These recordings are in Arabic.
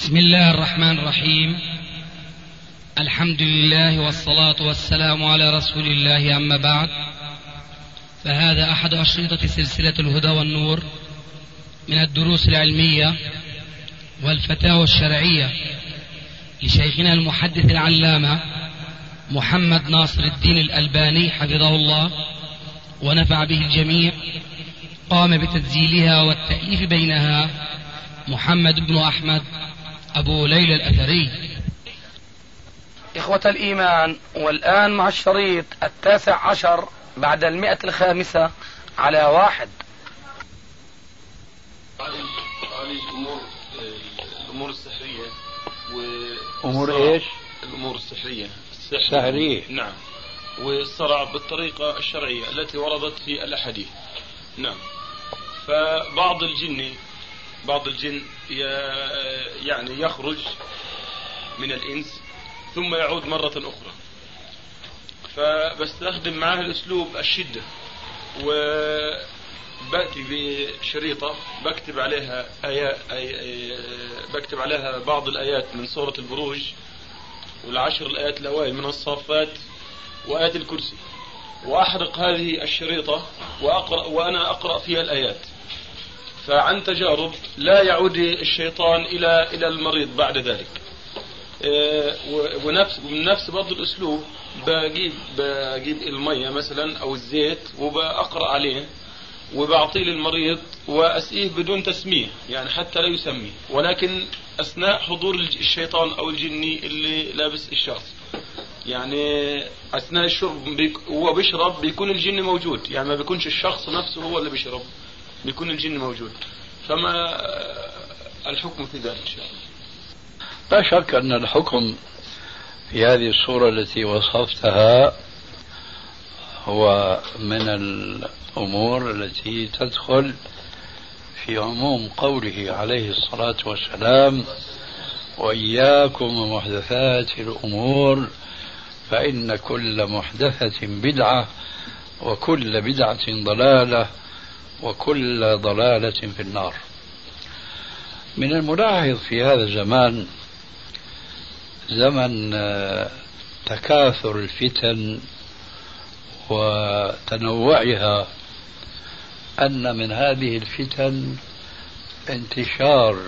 بسم الله الرحمن الرحيم. الحمد لله والصلاة والسلام على رسول الله، أما بعد، فهذا أحد أشرطة سلسلة الهدى والنور من الدروس العلمية والفتاوى الشرعية لشيخنا المحدث العلامة محمد ناصر الدين الألباني حفظه الله ونفع به الجميع. قام بتسجيلها والتأليف بينها محمد بن أحمد أبو ليلى الأثري. إخوة الإيمان، والآن مع الشريط 19 بعد 105 على 1. الأمور السحرية أمور إيش؟ الأمور السحرية السحرية، نعم، والصرع بالطريقة الشرعية التي وردت في الأحاديث. نعم. فبعض الجن يعني يخرج من الإنس ثم يعود مرة أخرى، فبستخدم معاه الأسلوب الشدة، وبأتي بشريطة بكتب عليها بكتب عليها بعض الآيات من سورة البروج والعشر الآيات الأوائل من الصافات وآيات الكرسي، وأحرق هذه الشريطة وأنا أقرأ فيها الآيات. فعن تجارب لا يعود الشيطان إلى المريض بعد ذلك. ومن نفس برضو الأسلوب بجيب المية مثلا أو الزيت وبأقرأ عليه وبعطيه للمريض وأسقيه بدون تسمية، يعني حتى لا يسميه، ولكن أثناء حضور الشيطان أو الجني اللي لابس الشخص، يعني أثناء الشرب هو بيشرب بيكون الجن موجود، يعني ما بيكونش الشخص نفسه هو اللي بيشرب، بيكون الجن موجود. فما الحكم في ذلك إن شاء الله؟ لا شك أن الحكم في هذه الصورة التي وصفتها هو من الأمور التي تدخل في عموم قوله عليه الصلاة والسلام: وإياكم ومحدثات الأمور فإن كل محدثة بدعة وكل بدعة ضلالة وكل ضلالة في النار. من الملاحظ في هذا الزمان، زمن تكاثر الفتن وتنوعها، أن من هذه الفتن انتشار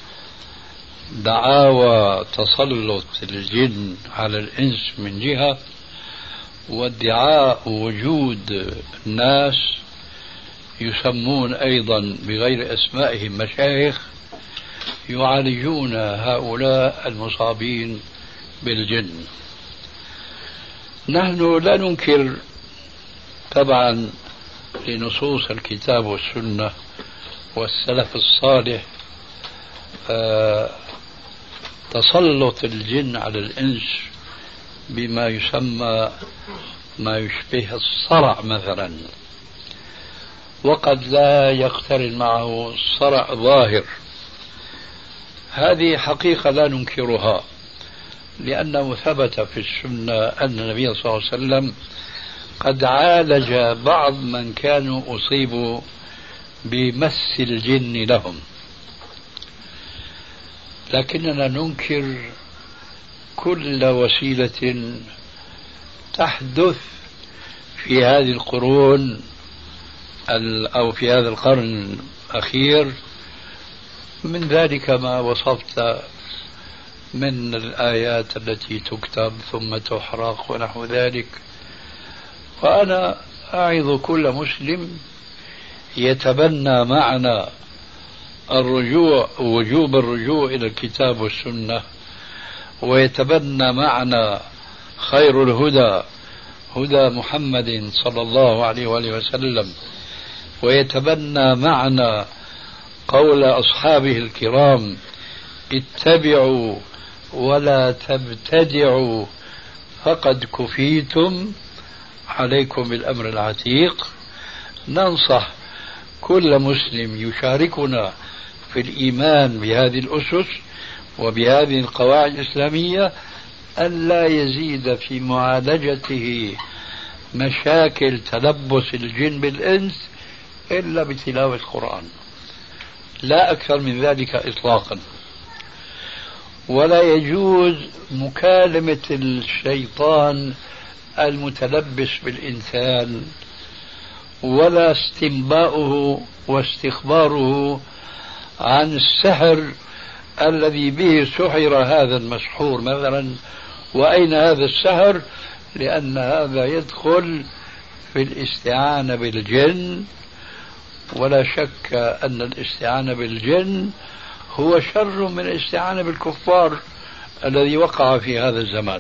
دعاوى تسلط الجن على الإنس من جهة، وادعاء وجود ناس يسمون أيضا بغير أسمائهم مشايخ يعالجون هؤلاء المصابين بالجن. نحن لا ننكر طبعا لنصوص الكتاب والسنة والسلف الصالح تسلط الجن على الإنس بما يسمى ما يشبه الصرع مثلا، وقد لا يقترن معه صرع ظاهر. هذه حقيقة لا ننكرها، لأنه ثبت في السنة أن النبي صلى الله عليه وسلم قد عالج بعض من كانوا أصيبوا بمس الجن لهم. لكننا ننكر كل وسيلة تحدث في هذه القرون أو في هذا القرن الأخير، من ذلك ما وصفت من الآيات التي تكتب ثم تحرق ونحو ذلك. وأنا أعظ كل مسلم يتبنى معنا وجوب الرجوع إلى الكتاب والسنة، ويتبنى معنا خير الهدى هدى محمد صلى الله عليه وآله وسلم، ويتبنى معنا قول أصحابه الكرام: اتبعوا ولا تبتدعوا فقد كفيتم، عليكم بالأمر العتيق. ننصح كل مسلم يشاركنا في الإيمان بهذه الأسس وبهذه القواعد الإسلامية أن لا يزيد في معالجته مشاكل تلبس الجن بالإنس إلا بتلاوة القرآن، لا أكثر من ذلك إطلاقا. ولا يجوز مكالمة الشيطان المتلبس بالإنسان، ولا استنباؤه واستخباره عن السحر الذي به سحر هذا المسحور مثلا. وأين هذا السحر؟ لأن هذا يدخل في الاستعانة بالجن، ولا شك أن الاستعانة بالجن هو شر من الاستعانة بالكفار الذي وقع في هذا الزمان.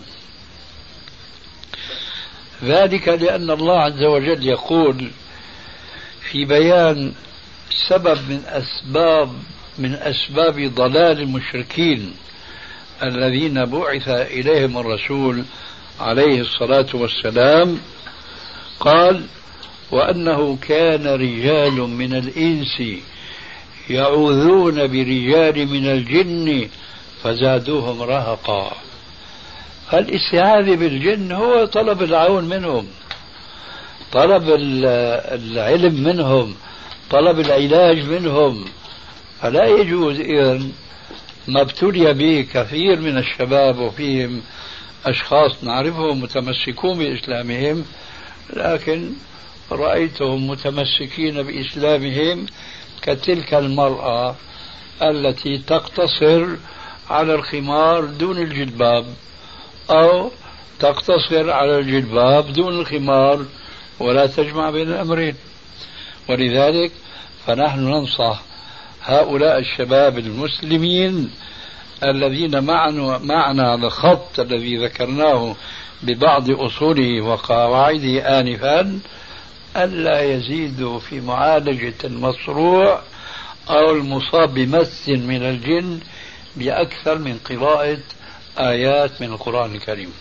ذلك لأن الله عز وجل يقول في بيان سبب من أسباب ضلال المشركين الذين بعث إليهم الرسول عليه الصلاة والسلام، قال: وأنه كان رجال من الإنس يعوذون برجال من الجن فزادوهم رهقا. فالاستعاذة بالجن هو طلب العون منهم، طلب العلم منهم، طلب العلاج منهم. فلا يجوز إذن ما ابتلي به كثير من الشباب، وفيهم أشخاص نعرفهم متمسكون بإسلامهم، لكن رأيتهم متمسكين بإسلامهم كتلك المرأة التي تقتصر على الخمار دون الجلباب، أو تقتصر على الجلباب دون الخمار، ولا تجمع بين الأمرين. ولذلك فنحن ننصح هؤلاء الشباب المسلمين الذين معنا على الخط الذي ذكرناه ببعض أصوله وقواعده آنفا ألا يزيدوا في معالجة المصروع أو المصاب بمس من الجن بأكثر من قراءة آيات من القرآن الكريم.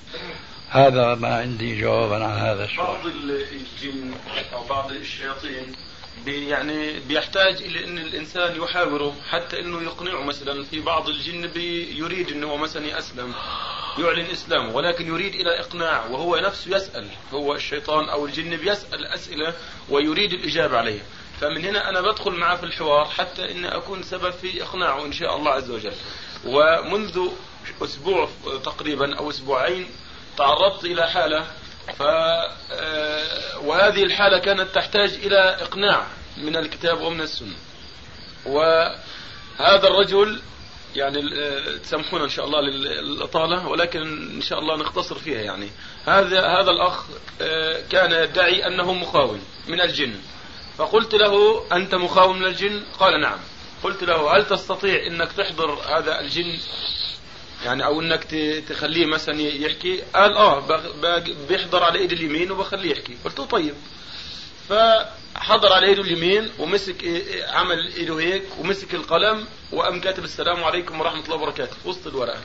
هذا ما عندي جوابا عن هذا السؤال. بعض الجن أو بعض الشياطين يعني بيحتاج إلى أن الإنسان يحاوره حتى أنه يقنعه. مثلا في بعض الجن يريد أنه مثلا يسلم، يعلن إسلامه، ولكن يريد إلى إقناع، وهو نفسه يسأل، هو الشيطان أو الجن بيسأل أسئلة ويريد الإجابة عليها. فمن هنا أنا بدخل معه في الحوار حتى أن أكون سبب في إقناعه إن شاء الله عز وجل. ومنذ أسبوع تقريبا أو أسبوعين تعرضت إلى حالة وهذه الحالة كانت تحتاج إلى إقناع من الكتاب ومن السنة. وهذا الرجل يعني تسامحونا إن شاء الله للإطالة، ولكن إن شاء الله نختصر فيها. يعني هذا الأخ كان يدعي أنه مخاون من الجن، فقلت له: أنت مخاون من الجن؟ قال: نعم. قلت له: هل تستطيع أنك تحضر هذا الجن يعني، أو أنك تخليه مثلا يحكي؟ قال: بيحضر على إيد اليمين وبخليه يحكي. قلت له: طيب. فحضر على إيده اليمين ومسك، عمل إيده هيك ومسك القلم وقام كاتب: السلام عليكم ورحمة الله وبركاته في وسط الورقة،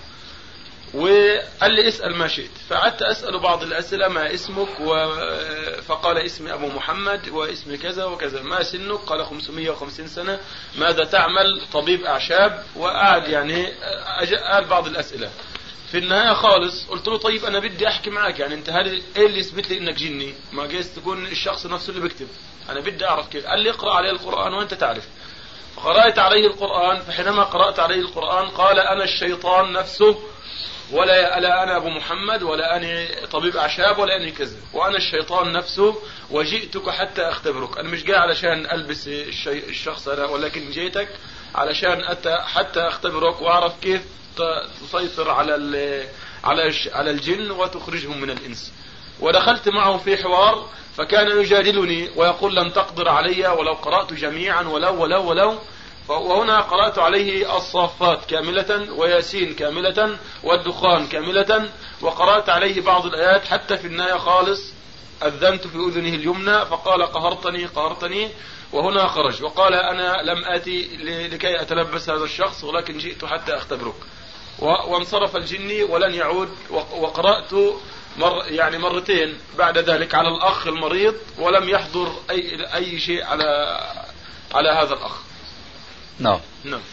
وقال لي: اسأل ما شئت. فقعدت أسأله بعض الأسئلة: ما اسمك؟ فقال: اسمي أبو محمد، واسمي كذا وكذا. ما سنك؟ قال: 550 سنة. ماذا تعمل؟ طبيب أعشاب. وقعد يعني قال بعض الأسئلة. في النهاية خالص قلت له: طيب أنا بدي أحكي معك، يعني أنت إيه اللي يثبت لي إنك جني؟ ما جايز تكون الشخص نفسه اللي بيكتب، أنا بدي أعرف كيف. قال لي: اقرأ عليه القرآن وأنت تعرف. فقرأت عليه القرآن. فحينما قرأت عليه القرآن قال: أنا الشيطان نفسه، ولا أنا أبو محمد، ولا أنا طبيب أعشاب، ولا أنا كذا، وأنا الشيطان نفسه، وجئتك حتى أختبرك. أنا مش جاي علشان ألبس الشخص أنا، ولكن جيتك علشان حتى أختبرك وأعرف كيف تسيطر على الجن وتخرجهم من الإنس. ودخلت معه في حوار، فكان يجادلني ويقول: لن تقدر علي ولو قرأت جميعا ولو. وهنا قرأت عليه الصافات كاملة، وياسين كاملة، والدخان كاملة، وقرأت عليه بعض الآيات حتى في النهاية خالص أذنت في أذنه اليمنى فقال: قهرتني. وهنا خرج وقال: أنا لم آتي لكي أتلبس هذا الشخص، ولكن جئت حتى أختبرك. وانصرف الجني ولن يعود. وقرأت مرتين بعد ذلك على الأخ المريض، ولم يحضر أي شيء على هذا الأخ. نعم.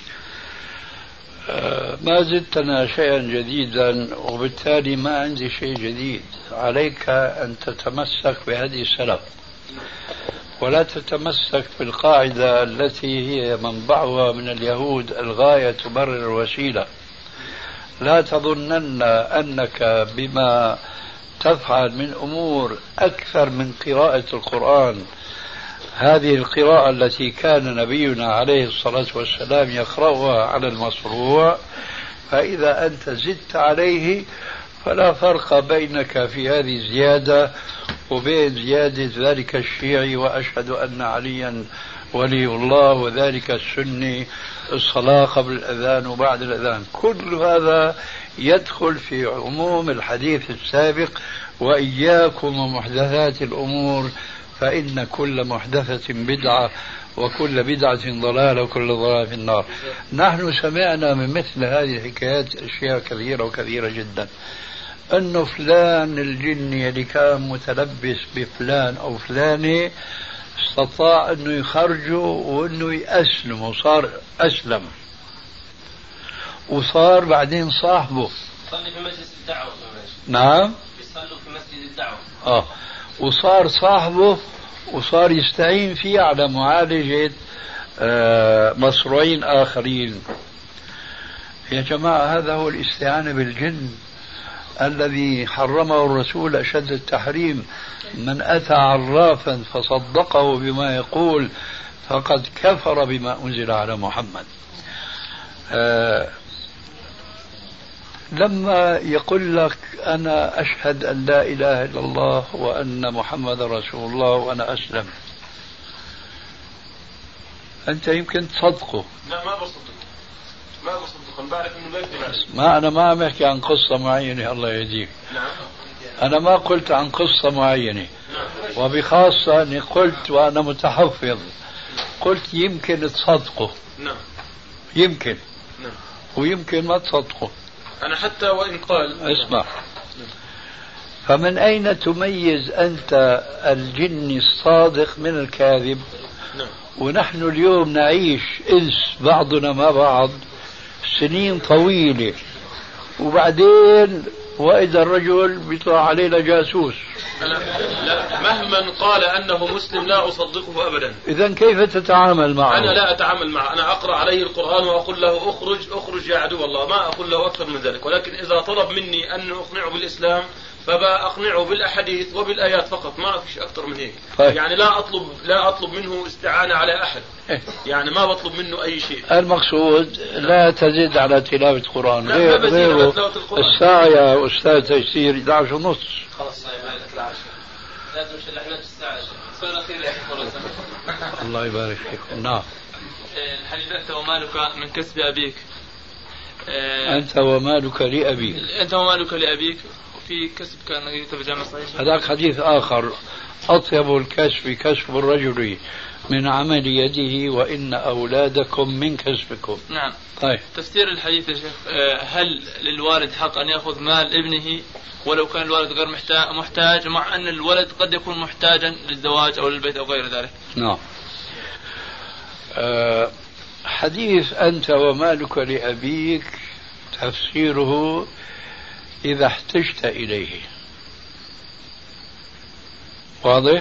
ما زدتنا شيئا جديدا، وبالتالي ما عندي شيء جديد. عليك أن تتمسك بهدي السلف، ولا تتمسك بالقاعدة التي هي منبعها من اليهود: الغاية تبرر الوسيلة. لا تظنن أنك بما تفعل من أمور أكثر من قراءة القرآن، هذه القراءة التي كان نبينا عليه الصلاة والسلام يقرأها على المصروع، فإذا أنت زدت عليه فلا فرق بينك في هذه الزيادة وبين زيادة ذلك الشيعي وأشهد أن عليا ولي الله وذلك السني الصلاة قبل الأذان وبعد الأذان. كل هذا يدخل في عموم الحديث السابق: وإياكم ومحدثات الأمور فإن كل محدثة بدعة وكل بدعة ضلالة وكل ضلالة في النار. نحن سمعنا من مثل هذه الحكايات أشياء كثيرة وكثيرة جدا، أنه فلان الجني اللي كان متلبس بفلان أو فلانة استطاع أنه يخرجه وأنه يأسلم وصار أسلم، وصار بعدين صاحبه. يصلي في مجلس الدعوة. نعم، يصلوا في مسجد الدعوة. وصار صاحبه وصار يستعين فيه على معالجة مصروعين آخرين. يا جماعة، هذا هو الاستعانة بالجن الذي حرمه الرسول أشد التحريم: من أتى عرافا فصدقه بما يقول فقد كفر بما أنزل على محمد. لما يقول لك أنا أشهد أن لا إله إلا الله وأن محمد رسول الله وأنا أسلم، أنت يمكن تصدقه. لا، ما بصدقه. أنا بعرف إنه ما يكذب. أنا ما عم أحكي عن قصة معينة، الله يهديك. نعم. أنا ما قلت عن قصة معينة، وبخاصة أني قلت وأنا متحفظ، قلت يمكن تصدقه. نعم. يمكن. نعم. ويمكن ما تصدقه. أنا حتى وإن قال. اسمع. فمن أين تميز أنت الجن الصادق من الكاذب؟ نعم. ونحن اليوم نعيش إنس بعضنا مع بعض سنين طويلة، وبعدين وإذا الرجل بيطلع علينا جاسوس. لا، مهما قال أنه مسلم لا أصدقه أبدا. إذن كيف تتعامل معه؟ أنا لا أتعامل معه. أنا أقرأ عليه القرآن وأقول له أخرج يا عدو الله، ما أقول له أكثر من ذلك. ولكن إذا طلب مني أن أقنعه بالإسلام فبأقنعه بالأحاديث وبالآيات فقط، ما فيش أكثر من هيك. يعني لا أطلب منه استعانة على أحد. يعني ما بطلب منه أي شيء. المقصود لا تزيد على تلاوة القرآن. غيره الساعة يا أستاذ تيسير 11:30. خلاص لازم نحن الساعة. سؤال أخير يا أخي. الله يبارك فيكم. نعم. الحديث أنت ومالك من كسب أبيك. أنت ومالك لأبيك. أنت ومالك لأبيك. في كسب كان يكتب جامع صحيح. هذاك حديث آخر: أطيب الكسب كسب الرجل من عمل يده وإن أولادكم من كسبكم. نعم. طيب، تفسير الحديث يا شيخ: هل للوالد حق أن يأخذ مال ابنه ولو كان الوالد غير محتاج، مع أن الولد قد يكون محتاجا للزواج أو للبيت أو غير ذلك؟ نعم. حديث أنت ومالك لأبيك تفسيره إذا احتجت إليه. واضح؟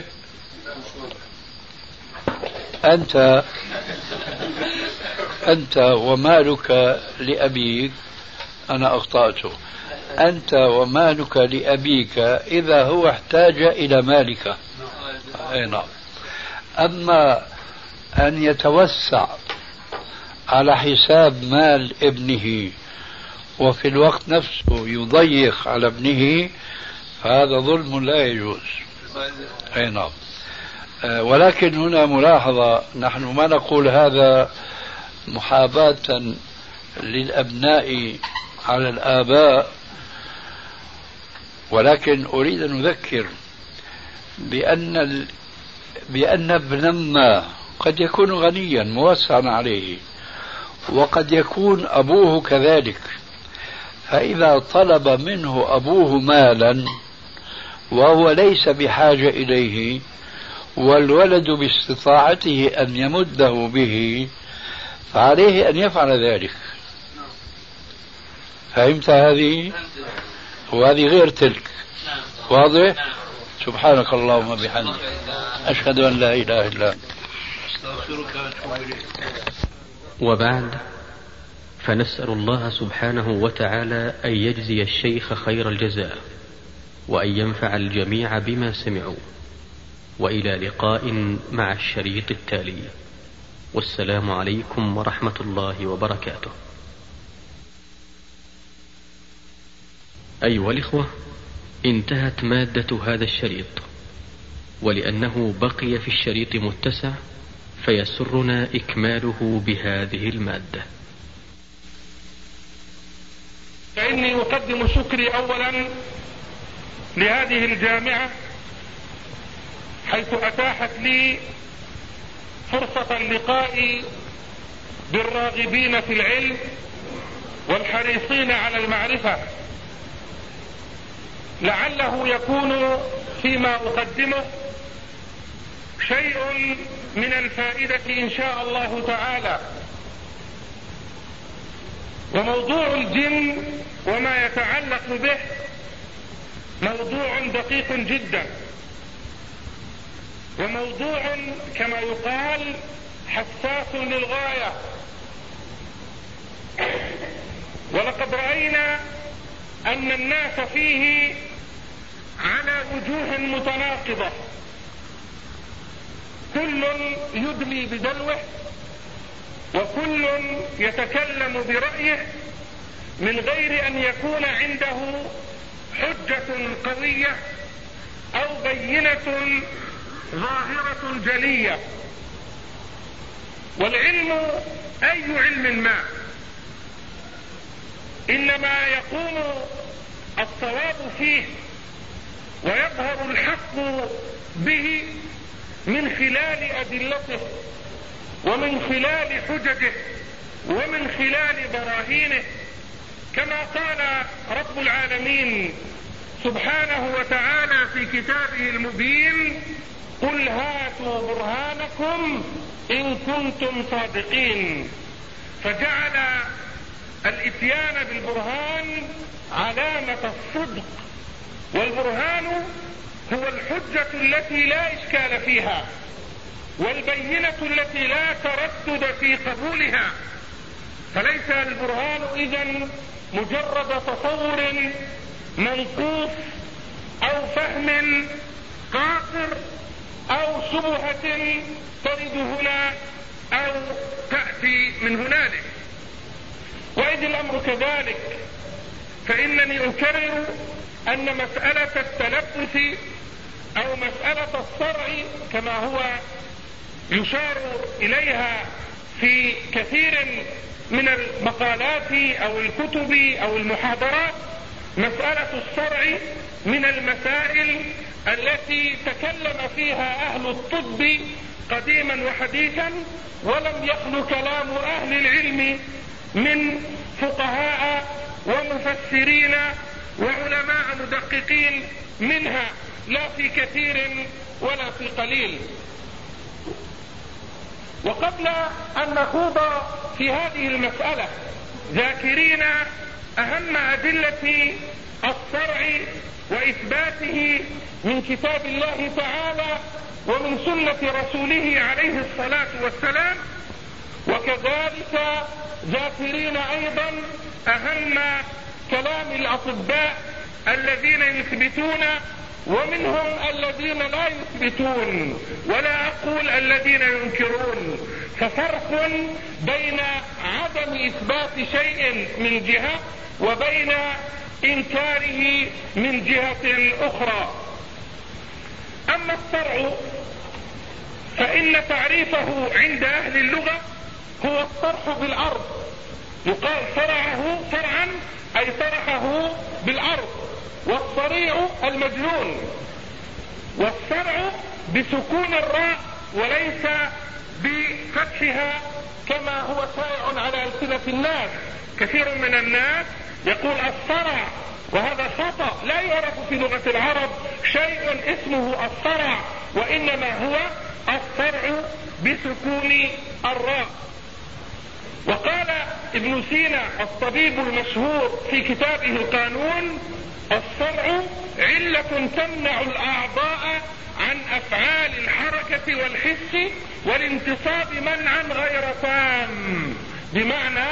أنت ومالك لأبيك، أنا أخطأته. أنت ومالك لأبيك إذا هو احتاج إلى مالك. نعم. أما أن يتوسع على حساب مال ابنه وفي الوقت نفسه يضيق على ابنه، فهذا ظلم لا يجوز. نعم. ولكن هنا ملاحظة: نحن ما نقول هذا محاباة للأبناء على الآباء، ولكن أريد أن أذكر بأن ابن ما قد يكون غنيا موسعا عليه، وقد يكون أبوه كذلك. فإذا طلب منه أبوه مالا وهو ليس بحاجة إليه والولد باستطاعته أن يمده به، فعليه أن يفعل ذلك. فهمت هذه؟ وهذه غير تلك. واضح؟ سبحانك اللهم وبحمدك، أشهد أن لا إله إلا أنت، أستغفرك وأتوب إليك. وبعد، فنسأل الله سبحانه وتعالى أن يجزي الشيخ خير الجزاء وأن ينفع الجميع بما سمعوا، وإلى لقاء مع الشريط التالي، والسلام عليكم ورحمة الله وبركاته. أيها الإخوة، انتهت مادة هذا الشريط، ولأنه بقي في الشريط متسع فيسرنا إكماله بهذه المادة. فإني أقدم شكري أولا لهذه الجامعة حيث أتاحت لي فرصة اللقاء بالراغبين في العلم والحريصين على المعرفة، لعله يكون فيما أقدمه شيء من الفائدة إن شاء الله تعالى. وموضوع الجن وما يتعلق به موضوع دقيق جدا، وموضوع كما يقال حساس للغاية، ولقد رأينا أن الناس فيه على وجوه متناقضة، كل يدلي بدلوه وكل يتكلم برأيه من غير أن يكون عنده حجة قوية أو بينة ظاهرة جلية. والعلم أي علم ما إنما يقوم الصواب فيه ويظهر الحق به من خلال أدلته ومن خلال حججه ومن خلال براهينه، كما قال رب العالمين سبحانه وتعالى في كتابه المبين: قل هاتوا برهانكم إن كنتم صادقين. فجعل الإتيان بالبرهان علامة الصدق، والبرهان هو الحجة التي لا إشكال فيها والبينة التي لا تردد في قبولها. فليس البرهان إذن مجرد تصور منقوص أو فهم قاصر أو شبهة ترد هنا أو تأتي من هنالك. وإذ الأمر كذلك فإنني أكرر أن مسألة التلبس أو مسألة الصرع كما هو يشار إليها في كثير من المقالات أو الكتب أو المحاضرات، مسألة الصرع من المسائل التي تكلم فيها أهل الطب قديما وحديثا، ولم يخل كلام أهل العلم من فقهاء ومفسرين وعلماء مدققين منها، لا في كثير ولا في قليل. وقبل أن نخوض في هذه المسألة ذاكرين أهم أدلة الصرع وإثباته من كتاب الله تعالى ومن سنة رسوله عليه الصلاة والسلام، وكذلك ذاكرين أيضا أهم كلام الأطباء الذين يثبتون ومنهم الذين لا يثبتون، ولا أقول الذين ينكرون. ففرق بين عدم إثبات شيء من جهة وبين إنكاره من جهة أخرى. أما الصرع فإن تعريفه عند أهل اللغة هو الطرح بالأرض، يقال صرعه صرعا أي طرحه بالأرض، والصريع المجنون، والصرع بسكون الراء وليس بفتحها كما هو شائع على ألسنة الناس. كثير من الناس يقول الصرع، وهذا خطأ، لا يعرف في لغة العرب شيء اسمه الصرع، وإنما هو الصرع بسكون الراء. وقال ابن سينا الطبيب المشهور في كتابه القانون: الصرع علة تمنع الأعضاء عن أفعال الحركة والحس والانتصاب منعا غير تام، بمعنى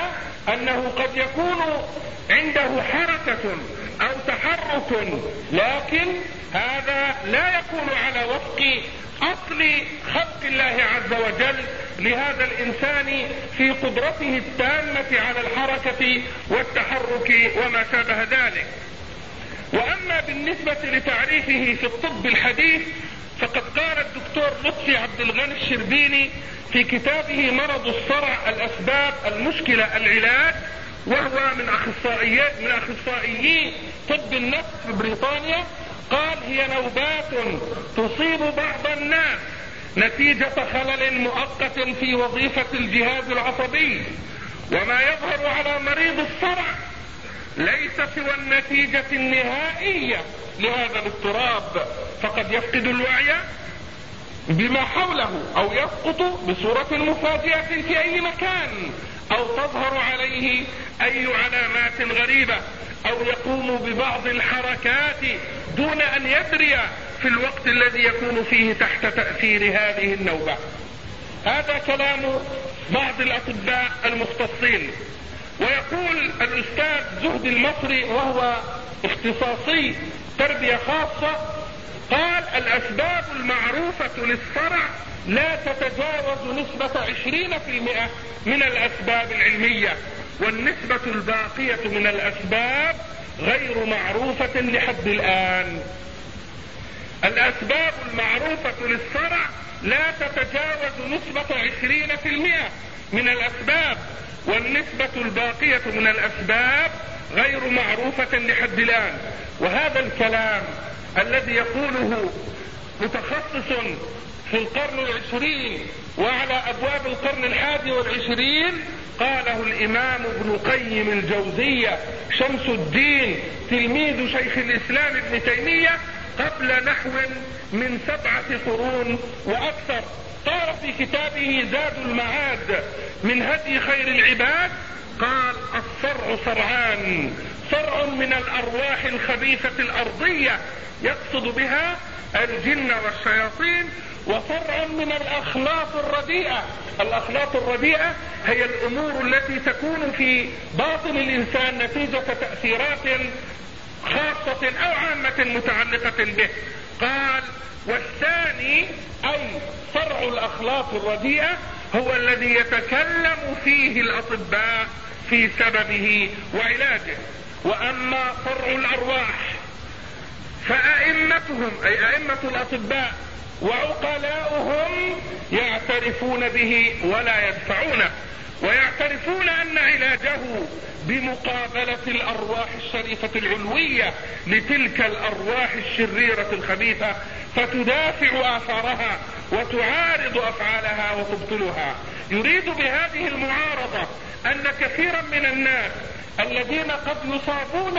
أنه قد يكون عنده حركة أو تحرك، لكن هذا لا يكون على وفق أصل خلق الله عز وجل لهذا الإنسان في قدرته التامة على الحركة والتحرك وما شابه ذلك. وأما بالنسبة لتعريفه في الطب الحديث فقد قال الدكتور لطفي عبد الغني الشربيني في كتابه مرض الصرع الأسباب المشكلة العلاج، وهو من أخصائيي طب النفس في بريطانيا، قال هي نوبات تصيب بعض الناس نتيجة خلل مؤقت في وظيفة الجهاز العصبي، وما يظهر على مريض الصرع ليس سوى النتيجة النهائية لهذا الاضطراب، فقد يفقد الوعي بما حوله أو يسقط بصورة مفاجئة في أي مكان، أو تظهر عليه أي علامات غريبة، أو يقوم ببعض الحركات دون أن يدري في الوقت الذي يكون فيه تحت تأثير هذه النوبة. هذا كلام بعض الأطباء المختصين. ويقول الأستاذ زهد المصري وهو اختصاصي تربية خاصة، قال الأسباب المعروفة للصرع لا تتجاوز نسبة 20% من الأسباب العلمية، والنسبة الباقية من الأسباب غير معروفة لحد الآن. الأسباب المعروفة للصرع لا تتجاوز نسبة 20% من الأسباب، والنسبة الباقية من الأسباب غير معروفة لحد الآن. وهذا الكلام الذي يقوله متخصص في القرن 20 وعلى أبواب القرن 21 قاله الإمام ابن قيم الجوزية شمس الدين تلميذ شيخ الإسلام ابن تيمية قبل نحو من 7 قرون وأكثر. قال في كتابه زاد المعاد من هدي خير العباد، قال الصرع صرعان، صرع من الأرواح الخبيثة الأرضية يقصد بها الجن والشياطين، وصرع من الأخلاق الرديئة. الأخلاق الرديئة هي الأمور التي تكون في باطن الإنسان نتيجة تأثيرات خاصة أو عامة متعلقة به. قال والثاني أي صرع الأخلاق الرديئة هو الذي يتكلم فيه الأطباء في سببه وعلاجه. وأما صرع الأرواح فأئمتهم أي أئمة الأطباء وعقلاؤهم يعترفون به ولا يدفعونه، ويعترفون أن علاجه بمقابلة الأرواح الشريفة العلوية لتلك الأرواح الشريرة الخبيثة، فتدافع آثارها وتعارض أفعالها وتبطلها. يريد بهذه المعارضة أن كثيرا من الناس الذين قد يصابون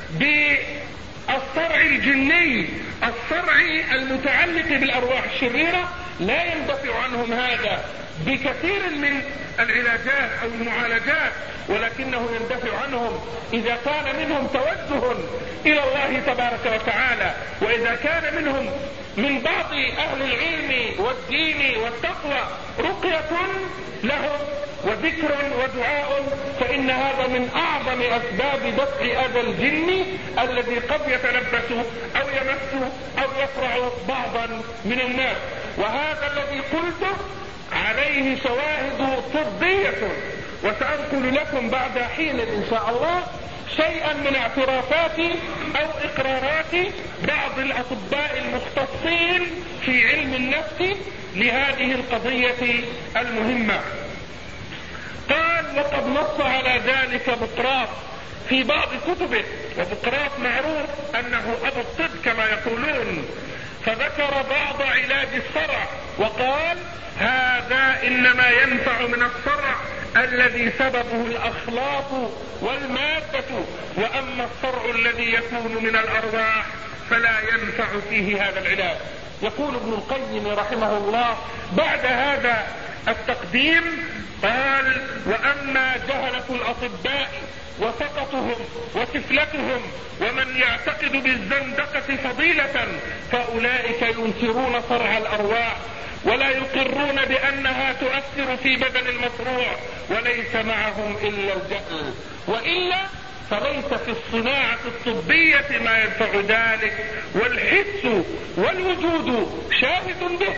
بالصرع الجني، الصرع المتعلق بالأرواح الشريرة، لا يندفع عنهم هذا بكثير من العلاجات أو المعالجات، ولكنه يندفع عنهم إذا كان منهم توجه إلى الله تبارك وتعالى، وإذا كان منهم من بعض أهل العلم والدين والتقوى رقية لهم وذكر ودعاء، فإن هذا من أعظم أسباب دفع أذى الجن الذي قد يتلبس أو يمس أو يفرع بعضا من الناس. وهذا الذي قلته عليه شواهد طبية، وسأنقل لكم بعد حين إن شاء الله شيئا من اعترافات أو إقرارات بعض الأطباء المختصين في علم النفس لهذه القضية المهمة. قال وقد نص على ذلك بقراط في بعض كتبه، وبقراط معروف أنه أبو الطب كما يقولون، فذكر بعض علاج الصرع وقال هذا إنما ينفع من الصرع الذي سببه الأخلاق والمادة، وأما الصرع الذي يكون من الأرواح فلا ينفع فيه هذا العلاج. يقول ابن القيم رحمه الله بعد هذا التقديم قال وأما جهلة الأطباء وسقطهم وسفلتهم ومن يعتقد بالزندقة فضيلة، فأولئك ينكرون صرع الأرواح ولا يقرون بأنها تؤثر في بدن المصروع، وليس معهم إلا الجهل، وإلا فليس في الصناعة الطبية ما يدفع ذلك، والحس والوجود شاهد به،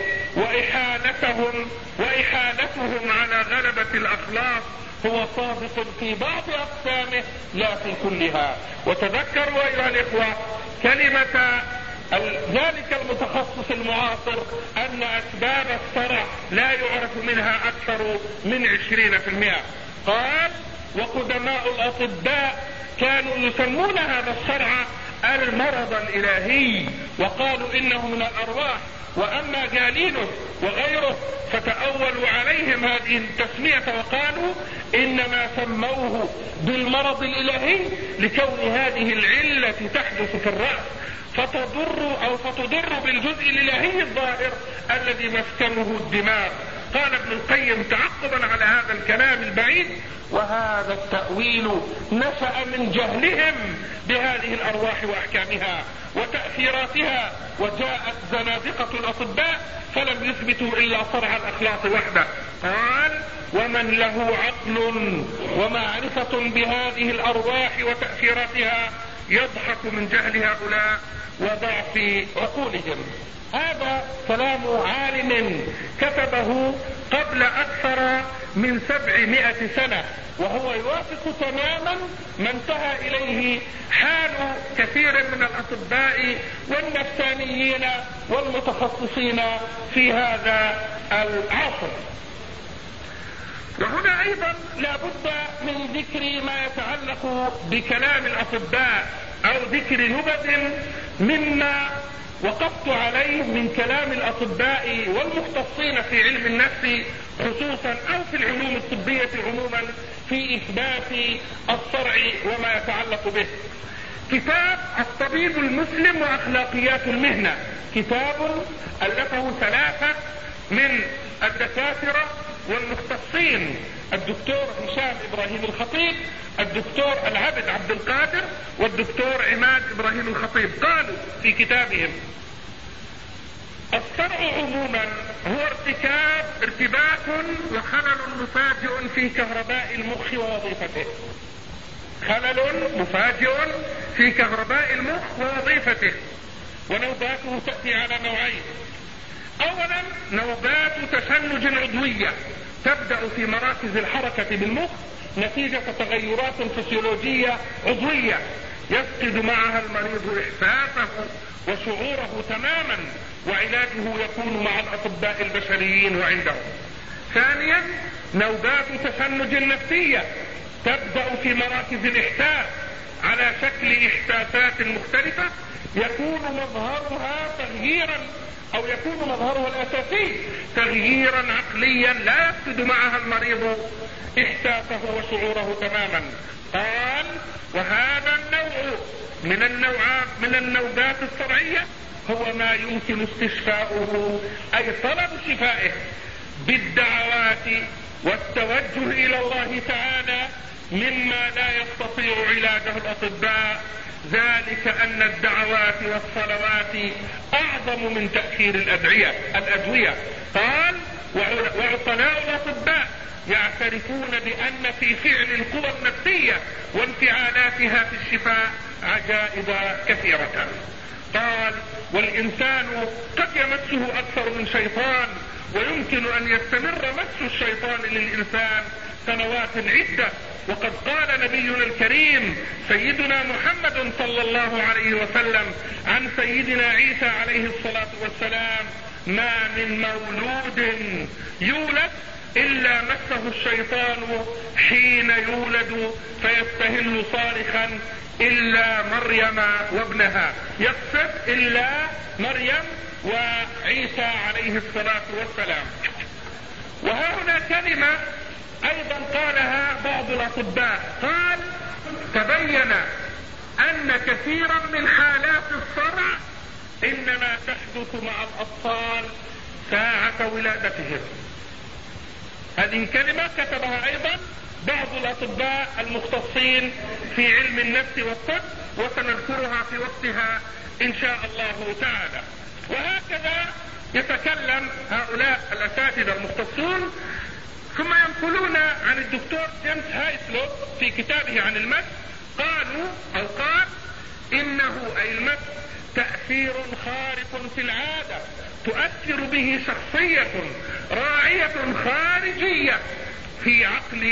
وإحالتهم على غلبة الأخلاق هو صادق في بعض أقسامه لا في كلها. وتذكروا أيها الإخوة كلمة ذلك المتخصص المعاصر أن أسباب الصرع لا يعرف منها أكثر من 20%. قال: وقدماء الأطباء كانوا يسمون هذا الصرع المرض الإلهي، وقالوا إنه من الأرواح. وأما جالينوس وغيره فتأولوا عليهم هذه التسمية وقالوا إنما سموه بالمرض الإلهي لكون هذه العلة تحدث في الرأس فتضر بالجزء الإلهي الظاهر الذي مسكنه الدماغ. قال ابن القيم تعقبا على هذا الكلام البعيد: وهذا التأويل نشأ من جهلهم بهذه الأرواح وأحكامها وتأثيراتها، وجاءت زنادقة الأطباء فلم يثبتوا إلا صرع الأخلاق وحده. قال: ومن له عقل ومعرفة بهذه الأرواح وتأثيراتها يضحك من جهل هؤلاء وضعف عقولهم. هذا كلام عالم كتبه قبل أكثر من 700 سنة، وهو يوافق تماما ما انتهى إليه حال كثير من الأطباء والنفسانيين والمتخصصين في هذا العصر. وهنا أيضا لا بد من ذكر ما يتعلق بكلام الأطباء أو ذكر نبذ مما وقفت عليه من كلام الأطباء والمختصين في علم النفس خصوصا أو في العلوم الطبية عموما في إثبات الصرع وما يتعلق به. كتاب الطبيب المسلم وأخلاقيات المهنة، كتاب ألفه 3 من الدكاترة والمختصين: الدكتور هشام إبراهيم الخطيب، الدكتور العبد عبد القادر، والدكتور عماد إبراهيم الخطيب. قالوا في كتابهم: الصرع عموما هو ارتباك وخلل مفاجئ في كهرباء المخ ووظيفته. خلل مفاجئ في كهرباء المخ ووظيفته، ونوباته تأتي على نوعين: أولا نوبات تشنج عضوية تبدأ في مراكز الحركة بالمخ نتيجة تغيرات فسيولوجية عضوية يفقد معها المريض إحساسه وشعوره تماما، وعلاجه يكون مع الأطباء البشريين وعندهم. ثانيا نوبات تشنج نفسية تبدأ في مراكز الإحساس على شكل إحساسات مختلفة يكون مظهرها الأساسي تغييرا عقليا لا يفقد معها المريض إحساسه وشعوره تماما. قال: وهذا النوع من النوبات الصرعية هو ما يمكن استشفاؤه أي طلب شفائه بالدعوات والتوجه إلى الله تعالى مما لا يستطيع علاجه الأطباء، ذلك أن الدعوات والصلوات أعظم من تأثير الأدوية. قال: وعقلاء الأطباء يعترفون بأن في فعل القوى النفسية وانفعالاتها في الشفاء عجائب كثيرة. قال: والإنسان قد يمسه أكثر من شيطان، ويمكن أن يستمر مس الشيطان للإنسان سنوات عدة. وقد قال نبينا الكريم سيدنا محمد صلى الله عليه وسلم عن سيدنا عيسى عليه الصلاة والسلام: ما من مولود يولد إلا مسه الشيطان حين يولد فيستهل صارخا إلا مريم وابنها، يقصد إلا مريم وعيسى عليه الصلاة والسلام. وها هنا كلمة أيضا قالها بعض الأطباء، قال: تبين أن كثيرا من حالات الصرع إنما تحدث مع الأطفال ساعة ولادتهم. هذه كلمة كتبها أيضا بعض الأطباء المختصين في علم النفس والطب، وسنذكرها في وقتها إن شاء الله تعالى. وهكذا يتكلم هؤلاء الأساتذة المختصون، ثم ينقلون عن الدكتور جيمس هايسلو في كتابه عن المس، قال إنه أي المس تأثير خارق في العادة تؤثر به شخصية راعية خارجية في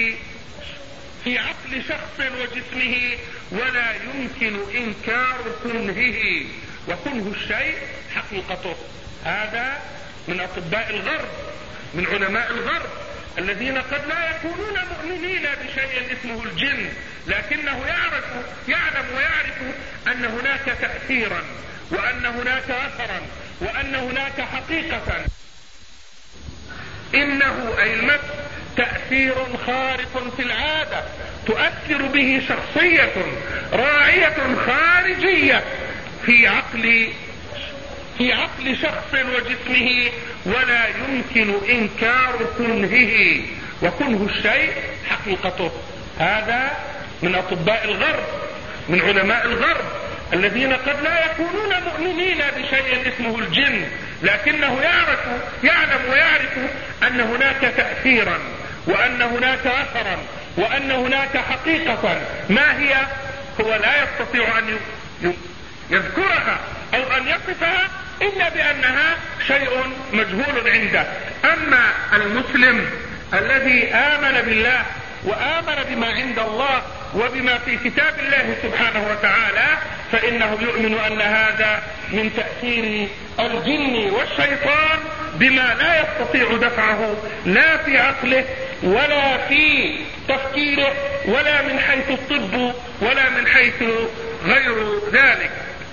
عقل شخص وجسمه، ولا يمكن إنكار كنهه، وكنه الشيء حقيقته. هذا من أطباء الغرب، من علماء الغرب الذين قد لا يكونون مؤمنين بشيء اسمه الجن، لكنه يعلم ويعرف أن هناك تأثيرا، وأن هناك أثرا، وأن هناك حقيقة. إنه أي المس تأثير خارق في العادة تؤثر به شخصية راعية خارجية في عقل شخص وجسمه، ولا يمكن إنكار كنهه، وكنه الشيء حقيقته. هذا من أطباء الغرب، من علماء الغرب الذين قد لا يكونون مؤمنين بشيء اسمه الجن، لكنه يعلم ويعرف أن هناك تأثيرا، وأن هناك أثرا، وأن هناك حقيقة. ما هي؟ هو لا يستطيع أن يذكرها أو أن يصفها إلا بأنها شيء مجهول عنده. أما المسلم الذي آمن بالله وآمن بما عند الله وبما في كتاب الله سبحانه وتعالى، فإنه يؤمن أن هذا من تأثير الجن والشيطان بما لا يستطيع دفعه، لا في عقله ولا في تفكيره، ولا من حيث الطب، ولا من حيث غير ذلك.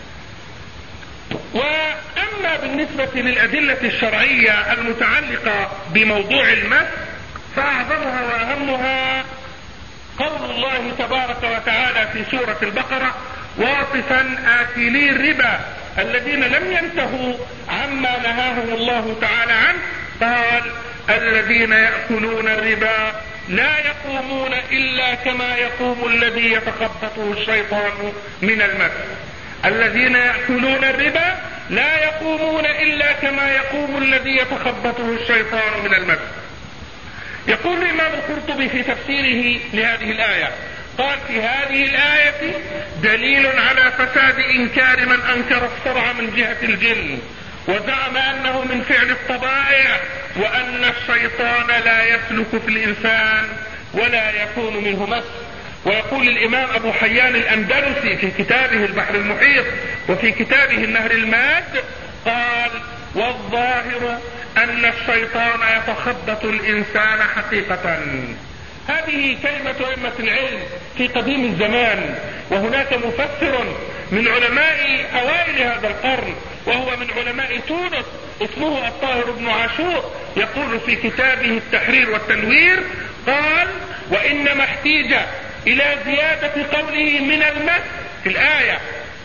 وأما بالنسبة للأدلة الشرعية المتعلقة بموضوع المس، فأعظمها وأهمها قول الله تبارك وتعالى في سورة البقرة واصفا آكلي الربا الذين لم ينتهوا عما نهاهم الله تعالى عنه، قال الذين يأكلون الربا لا يقومون إلا كما يقوم الذي يتخبطه الشيطان من المس. الذين يأكلون الربا لا يقومون إلا كما يقوم الذي يتخبطه الشيطان من المس. يقول الإمام القرطبي في تفسيره لهذه الآية، قال في هذه الآية دليل على فساد إنكار من أنكر الشرع من جهة الجن، وزعم أنه من فعل الطبائع، وأن الشيطان لا يسلك في الإنسان ولا يكون منه مس. ويقول الإمام أبو حيان الأندلسي في كتابه البحر المحيط وفي كتابه النهر الماد، قال والظاهر أن الشيطان يتخبط الإنسان حقيقة. هذه كلمة أئمة العلم في قديم الزمان، وهناك مفسر من علماء أوائل هذا القرن وهو من علماء تونس اسمه الطاهر بن عاشور، يقول في كتابه التحرير والتنوير، قال وإنما احتيج إلى زيادة قوله من المس في الآية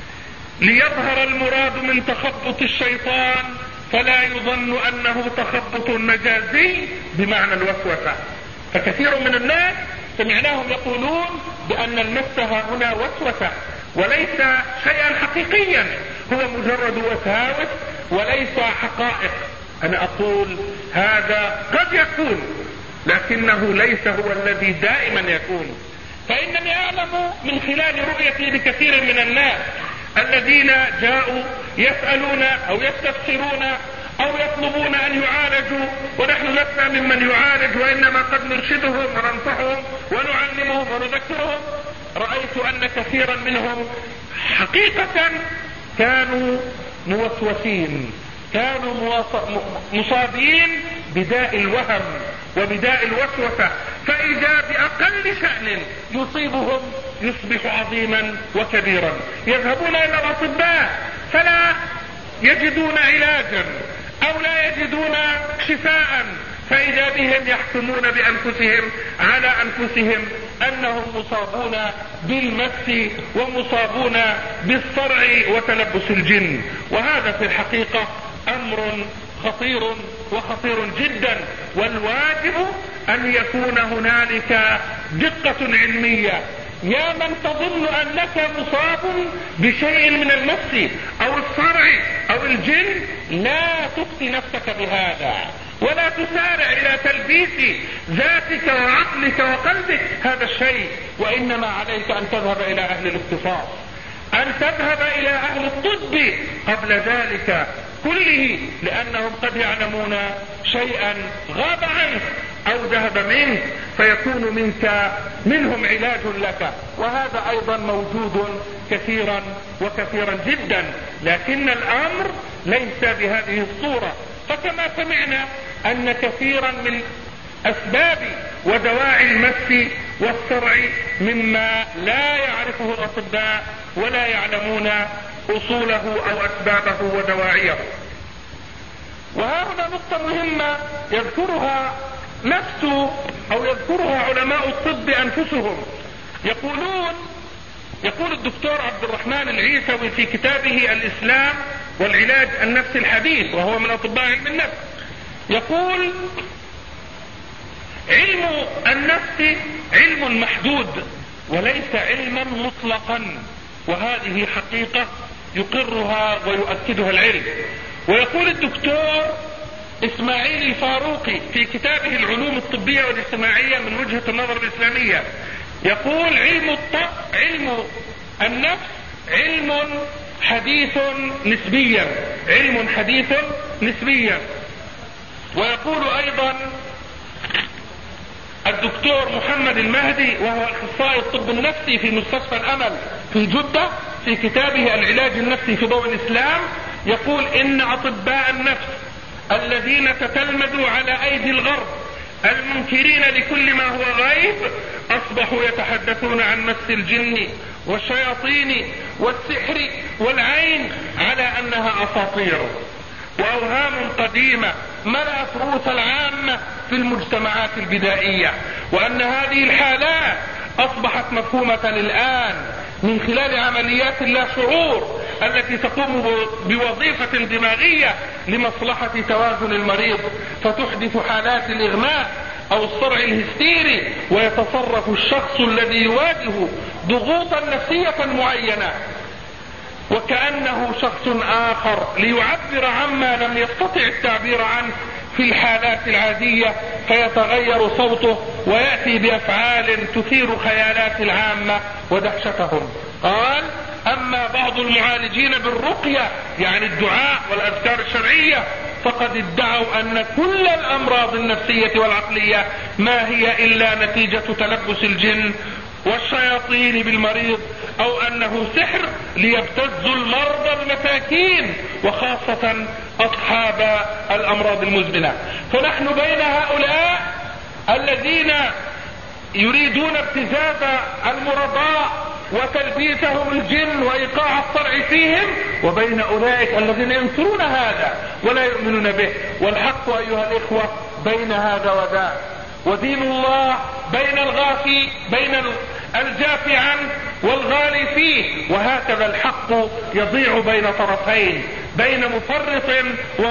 ليظهر المراد من تخبط الشيطان، فلا يظن أنه تخبط مجازي بمعنى الوسوسة. فكثير من الناس سمعناهم يقولون بأن المس هنا وسوسة وليس شيئا حقيقيا، هو مجرد وساوس وليس حقائق. أنا أقول هذا قد يكون، لكنه ليس هو الذي دائما يكون. فإنني أعلم من خلال رؤيتي لكثير من الناس الذين جاءوا يسألون أو يستفسرون أو يطلبون أن يعالجوا، ونحن لسنا ممن يعالج، وإنما قد نرشدهم وننصحهم ونعلمهم ونذكرهم. رأيت أن كثيرا منهم حقيقة كانوا موسوسين، كانوا مصابين بداء الوهم وبداء الوسوسة، فإذا بأقل شأن يصيبهم يصبح عظيما وكبيرا. يذهبون إلى الأطباء فلا يجدون علاجا أو لا يجدون شفاء، فإذا بهم يحكمون بأنفسهم على أنفسهم أنهم مصابون بالمس ومصابون بالصرع وتلبس الجن. وهذا في الحقيقة أمر خطير جدا، والواجب أن يكون هنالك دقة علمية. يا من تظن انك مصاب بشيء من المس او الصرع او الجن، لا تفتي نفسك بهذا، ولا تسارع الى تلبيس ذاتك وعقلك وقلبك هذا الشيء، وانما عليك ان تذهب الى اهل الاختصاص، ان تذهب الى اهل الطب قبل ذلك كله، لانهم قد يعلمون شيئا غاب عنك او ذهب منك، فيكون منهم علاج لك. وهذا ايضا موجود كثيرا وكثيرا جدا، لكن الامر ليس بهذه الصورة. فكما سمعنا ان كثيرا من اسباب ودواعي المس والصرع مما لا يعرفه الاطباء ولا يعلمون اصوله او اسبابه ودواعيه. وها هنا نقطة مهمة يذكرها يذكرها علماء الطب انفسهم. يقول الدكتور عبد الرحمن العيسوي في كتابه الاسلام والعلاج النفسي الحديث، وهو من اطباء علم النفس، يقول: علم النفس علم محدود وليس علما مطلقا، وهذه حقيقة يقرها ويؤكدها العلم. ويقول الدكتور اسماعيل الفاروقي في كتابه العلوم الطبية والاجتماعية من وجهة النظر الإسلامية، يقول: علم النفس علم حديث نسبيا. ويقول ايضا الدكتور محمد المهدي، وهو اخصائي الطب النفسي في مستشفى الامل في جدة، في كتابه العلاج النفسي في ضوء الاسلام، يقول: ان اطباء النفس الذين تتلمذوا على ايدي الغرب المنكرين لكل ما هو غيب اصبحوا يتحدثون عن مس الجن والشياطين والسحر والعين على انها اساطير واوهام قديمة ملأت رؤوس العامة في المجتمعات البدائية، وان هذه الحالات اصبحت مفهومة الان من خلال عمليات اللا شعور التي تقوم بوظيفة دماغية لمصلحة توازن المريض، فتحدث حالات الاغماء او الصرع الهستيري، ويتصرف الشخص الذي يواجه ضغوطا نفسية معينة وكأنه شخص آخر ليعبر عما لم يستطع التعبير عنه في الحالات العادية، فيتغير صوته ويأتي بأفعال تثير خيالات العامة ودهشتهم. قال: أما بعض المعالجين بالرقية، يعني الدعاء والأذكار الشرعية، فقد ادعوا أن كل الأمراض النفسية والعقلية ما هي إلا نتيجة تلبس الجن والشياطين بالمريض، او انه سحر ليبتزوا المرضى المساكين وخاصة اصحاب الامراض المزمنة. فنحن بين هؤلاء الذين يريدون ابتزاز المرضاء وتلبيسهم الجن وايقاع الصرع فيهم، وبين اولئك الذين ينكرون هذا ولا يؤمنون به. والحق ايها الاخوة بين هذا وذاك، ودين الله بين الجافي عنه والغالي فيه، وهكذا الحق يضيع بين طرفين، بين مفرط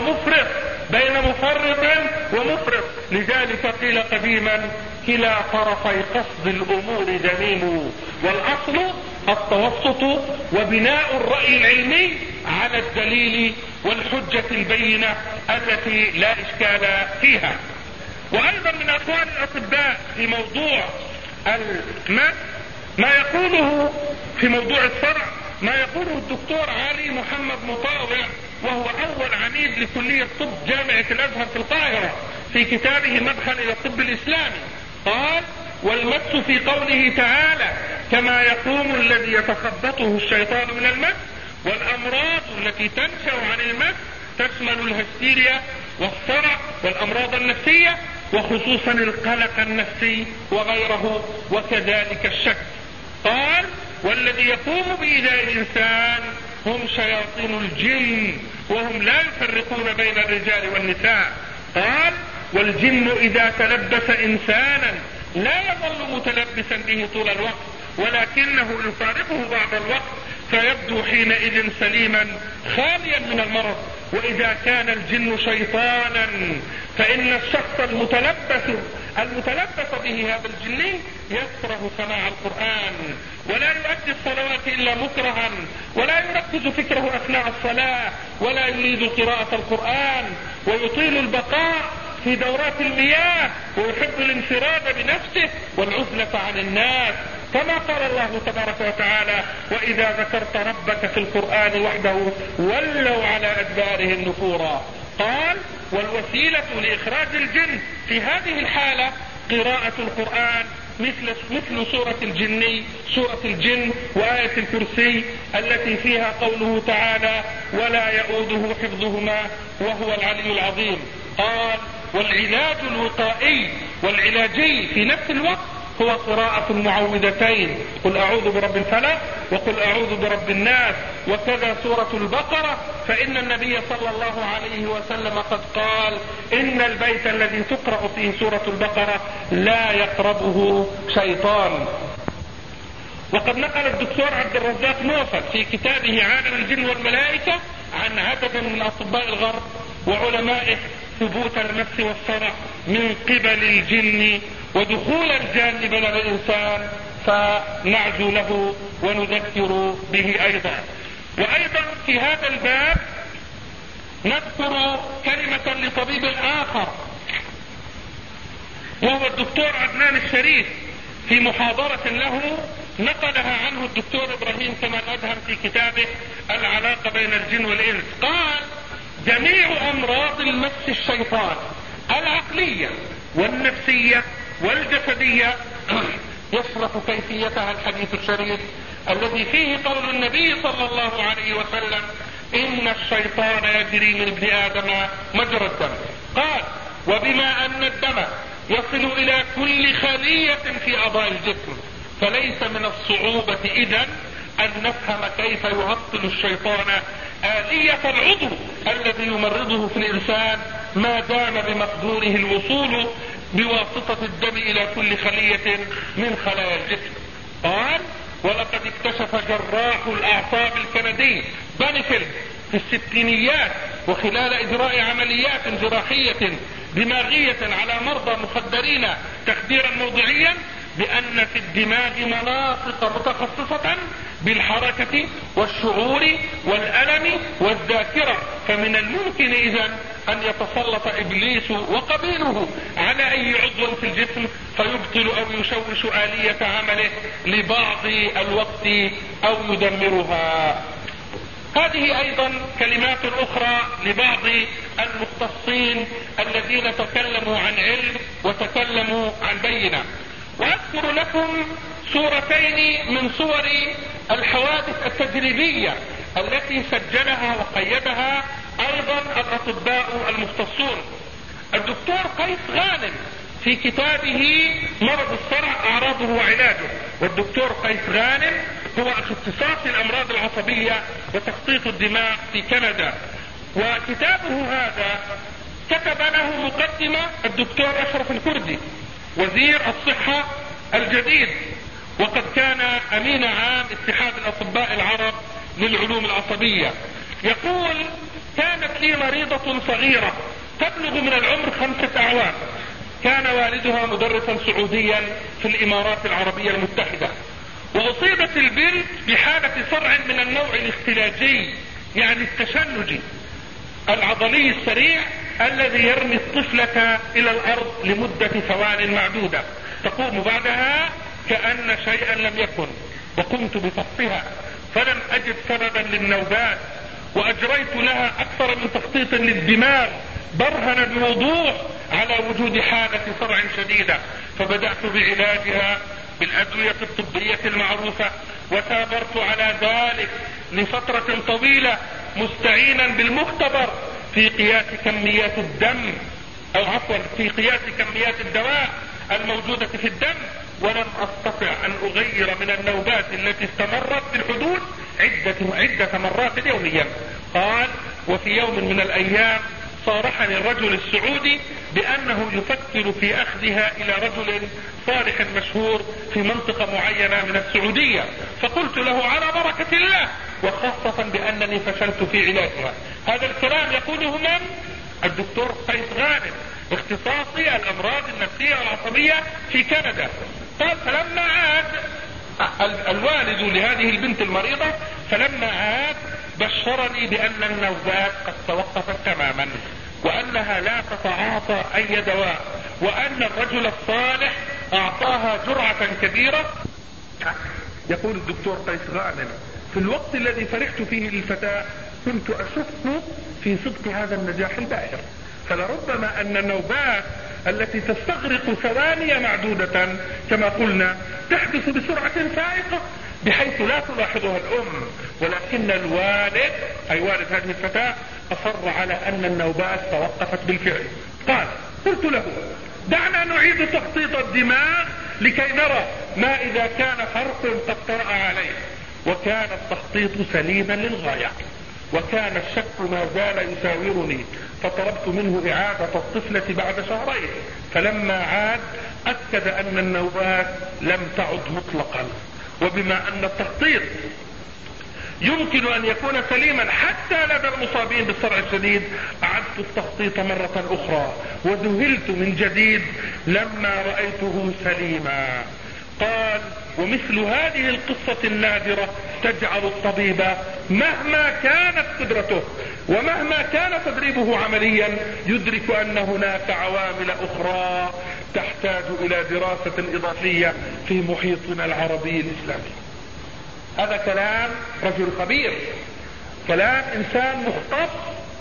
ومفرط. لذلك قيل قديما: كلا طرفي قصد الامور ذميم، والاصل التوسط وبناء الرأي العلمي على الدليل والحجة البينة التي لا اشكال فيها. وايضا من اقوال الاطباء في موضوع المس ما يقوله في موضوع الصرع، ما يقوله الدكتور علي محمد مطاوع، وهو اول عميد لكلية طب جامعة الازهر في القاهرة، في كتابه مدخل الى الطب الاسلامي، قال: والمس في قوله تعالى كما يقوم الذي يتخبطه الشيطان من المس، والامراض التي تنشأ عن المس تشمل الهستيريا والصرع والامراض النفسية، وخصوصا القلق النفسي وغيره، وكذلك الشك. قال: والذي يقوم بإيذاء الإنسان هم شياطين الجن، وهم لا يفرقون بين الرجال والنساء. قال: والجن إذا تلبس إنسانا لا يظل متلبسا به طول الوقت، ولكنه يفارقه بعض الوقت، فيبدو حينئذ سليما خاليا من المرض. وإذا كان الجن شيطانا فإن الشخص المتلبس المتلبس به هذا الجني يكره سماع القرآن، ولا يؤدي الصلوات إلا مكرها، ولا يركز فكره أثناء الصلاة، ولا يريد قراءة القرآن، ويطيل البقاء في دورات المياه، ويحب الانفراد بنفسه والعزلة عن الناس، كما قال الله تبارك وتعالى: وإذا ذكرت ربك في القرآن وحده ولوا على أدبارهم نفورا. قال: والوسيلة لإخراج الجن في هذه الحالة قراءة القرآن مثل سورة الجن، سورة الجن وآية الكرسي التي فيها قوله تعالى: ولا يؤوده حفظهما وهو العلي العظيم. قال: والعلاج الوقائي والعلاجي في نفس الوقت هو قراءة المعوذتين: قل أعوذ برب الفلق وقل أعوذ برب الناس، وكذا سورة البقرة، فإن النبي صلى الله عليه وسلم قد قال: إن البيت الذي تقرأ فيه سورة البقرة لا يقربه شيطان. وقد نقل الدكتور عبد الرزاق نوفل في كتابه عالم الجن والملائكة عن عدد من أطباء الغرب وعلمائه ثبوت المس والصرع من قبل الجن ودخول الجان بلد الإنسان، فنعزو له ونذكر به أيضا. وأيضا في هذا الباب نذكر كلمة لطبيب آخر، وهو الدكتور عدنان الشريف، في محاضرة له نقلها عنه الدكتور إبراهيم كمال أدهم في كتابه العلاقة بين الجن والإنس. قال: جميع أمراض المس الشيطان العقلية والنفسية والجسدية يشرح كيفيتها الحديث الشريف الذي فيه قول النبي صلى الله عليه وسلم: إن الشيطان يجري من ابن آدم مجرى الدم. قال: وبما أن الدم يصل إلى كل خلية في أعضاء الجسم، فليس من الصعوبة إذن أن نفهم كيف يعطل الشيطان آلية العضو الذي يمرضه في الإنسان ما دام بمقدوره الوصول بواسطة الدم إلى كل خلية من خلايا الجسم. قال: ولقد اكتشف جراح الأعصاب الكندي بانيفيلد في الستينيات وخلال إجراء عمليات جراحية دماغية على مرضى مخدرين تخديرا موضعيا بأن في الدماغ مناطق متخصصة بالحركة والشعور والألم والذاكرة، فمن الممكن إذن أن يتسلط إبليس وقبيله على أي عضو في الجسم فيبطل أو يشوش آلية عمله لبعض الوقت أو يدمرها. هذه أيضا كلمات أخرى لبعض المختصين الذين تكلموا عن علم وتكلموا عن بينة. وأذكر لكم صورتين من صور الحوادث التجريبية التي سجلها وقيدها أيضا الأطباء المختصون. الدكتور قيس غانم في كتابه مرض الصرع أعراضه وعلاجه، والدكتور قيس غانم هو اختصاصي الأمراض العصبية وتخطيط الدماغ في كندا، وكتابه هذا كتب له مقدمة الدكتور أشرف الكردي وزير الصحة الجديد، وقد كان أمين عام اتحاد الأطباء العرب للعلوم العصبية. يقول: كانت لي مريضة صغيرة تبلغ من العمر 5 أعوام، كان والدها مدرسا سعوديا في الإمارات العربية المتحدة، وأصيبت البنت بحالة صرع من النوع الاختلاجي، يعني التشنجي العضلي السريع الذي يرمي الطفلة إلى الأرض لمدة ثوان معدودة، تقوم بعدها كأن شيئا لم يكن. وقمت بفحصها فلم أجد سببا للنوبات، وأجريت لها أكثر من تخطيط للدماغ برهن بوضوح على وجود حالة صرع شديدة، فبدأت بعلاجها بالأدوية الطبية المعروفة، وثابرت على ذلك لفترة طويلة مستعينا بالمختبر في قياس كميات الدم أو عفوا في قياس كميات الدواء الموجودة في الدم، ولم أستطع أن أغير من النوبات التي استمرت بالحدود عدة مرات يوميا. قال: وفي يوم من الأيام صارحني الرجل السعودي بأنه يفكر في أخذها إلى رجل صالح مشهور في منطقة معينة من السعودية، فقلت له: على بركة الله، وخاصة بأنني فشلت في علاجها. هذا الكلام يقوله من؟ الدكتور قيس غانم اختصاصي الامراض النفسية والعصبية في كندا. قال فلما عاد الوالد لهذه البنت المريضة، فلما عاد بشرني بان النوبات قد توقفت تماما، وانها لا تتعاطى اي دواء، وان الرجل الصالح اعطاها جرعة كبيرة. يقول الدكتور قيس غانم: في الوقت الذي فرحت فيه للفتاة كنت اشك في صدق هذا النجاح الباهر، فلربما ان النوبات التي تستغرق ثواني معدودة كما قلنا تحدث بسرعة فائقة بحيث لا تلاحظها الام، ولكن الوالد اي والد هذه الفتاة اصر على ان النوبات توقفت بالفعل. قال: قلت له: دعنا نعيد تخطيط الدماغ لكي نرى ما اذا كان فرق قد طرأ عليه. وكان التخطيط سليما للغاية، وكان الشك ما زال يساورني، فطلبت منه اعادة الطفلة بعد شهرين، فلما عاد اكد ان النوبات لم تعد مطلقا. وبما ان التخطيط يمكن ان يكون سليما حتى لدى المصابين بالصرع الشديد، اعدت التخطيط مرة اخرى وذهلت من جديد لما رأيته سليما. قال: ومثل هذه القصة النادرة تجعل الطبيب مهما كانت قدرته ومهما كان تدريبه عمليا يدرك ان هناك عوامل اخرى تحتاج الى دراسة اضافية في محيطنا العربي الاسلامي. هذا كلام رجل خبير، كلام انسان مختص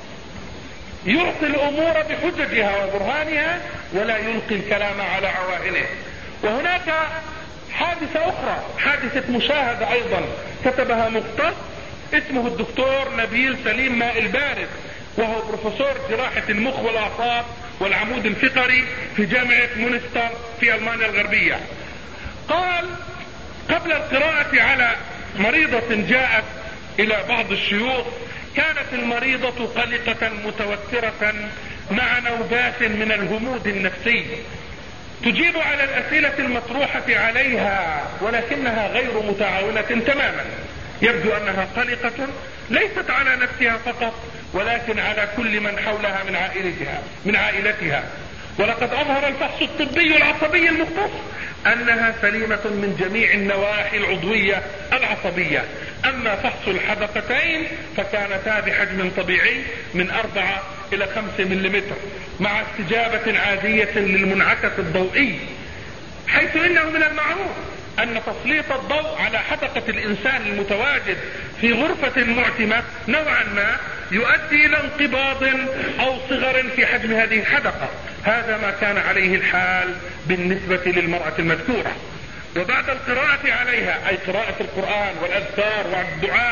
يعطي الامور بحججها وبرهانها ولا يلقي الكلام على عواهنه. وهناك حادثة اخرى، حادثة مشاهدة ايضا كتبها مختص اسمه الدكتور نبيل سليم ماء البارد، وهو بروفيسور جراحة المخ والاعصاب والعمود الفقري في جامعة مونستر في المانيا الغربية. قال: قبل القراءة على مريضة جاءت الى بعض الشيوخ، كانت المريضة قلقة متوترة مع نوبات من الهمود النفسي، تجيب على الاسئلة المطروحة عليها ولكنها غير متعاونة تماما. يبدو انها قلقة ليست على نفسها فقط ولكن على كل من حولها من عائلتها. ولقد اظهر الفحص الطبي العصبي المختص انها سليمة من جميع النواحي العضوية العصبية. اما فحص الحدقتين فكانتا بحجم طبيعي من 4 الى 5 ملم مع استجابة عادية للمنعكس الضوئي، حيث انه من المعروف ان تسليط الضوء على حدقة الانسان المتواجد في غرفة معتمة نوعا ما يؤدي الى انقباض او صغر في حجم هذه الحدقة. هذا ما كان عليه الحال بالنسبة للمرأة المذكورة. وبعد القراءة عليها، اي قراءة القرآن والاذكار والدعاء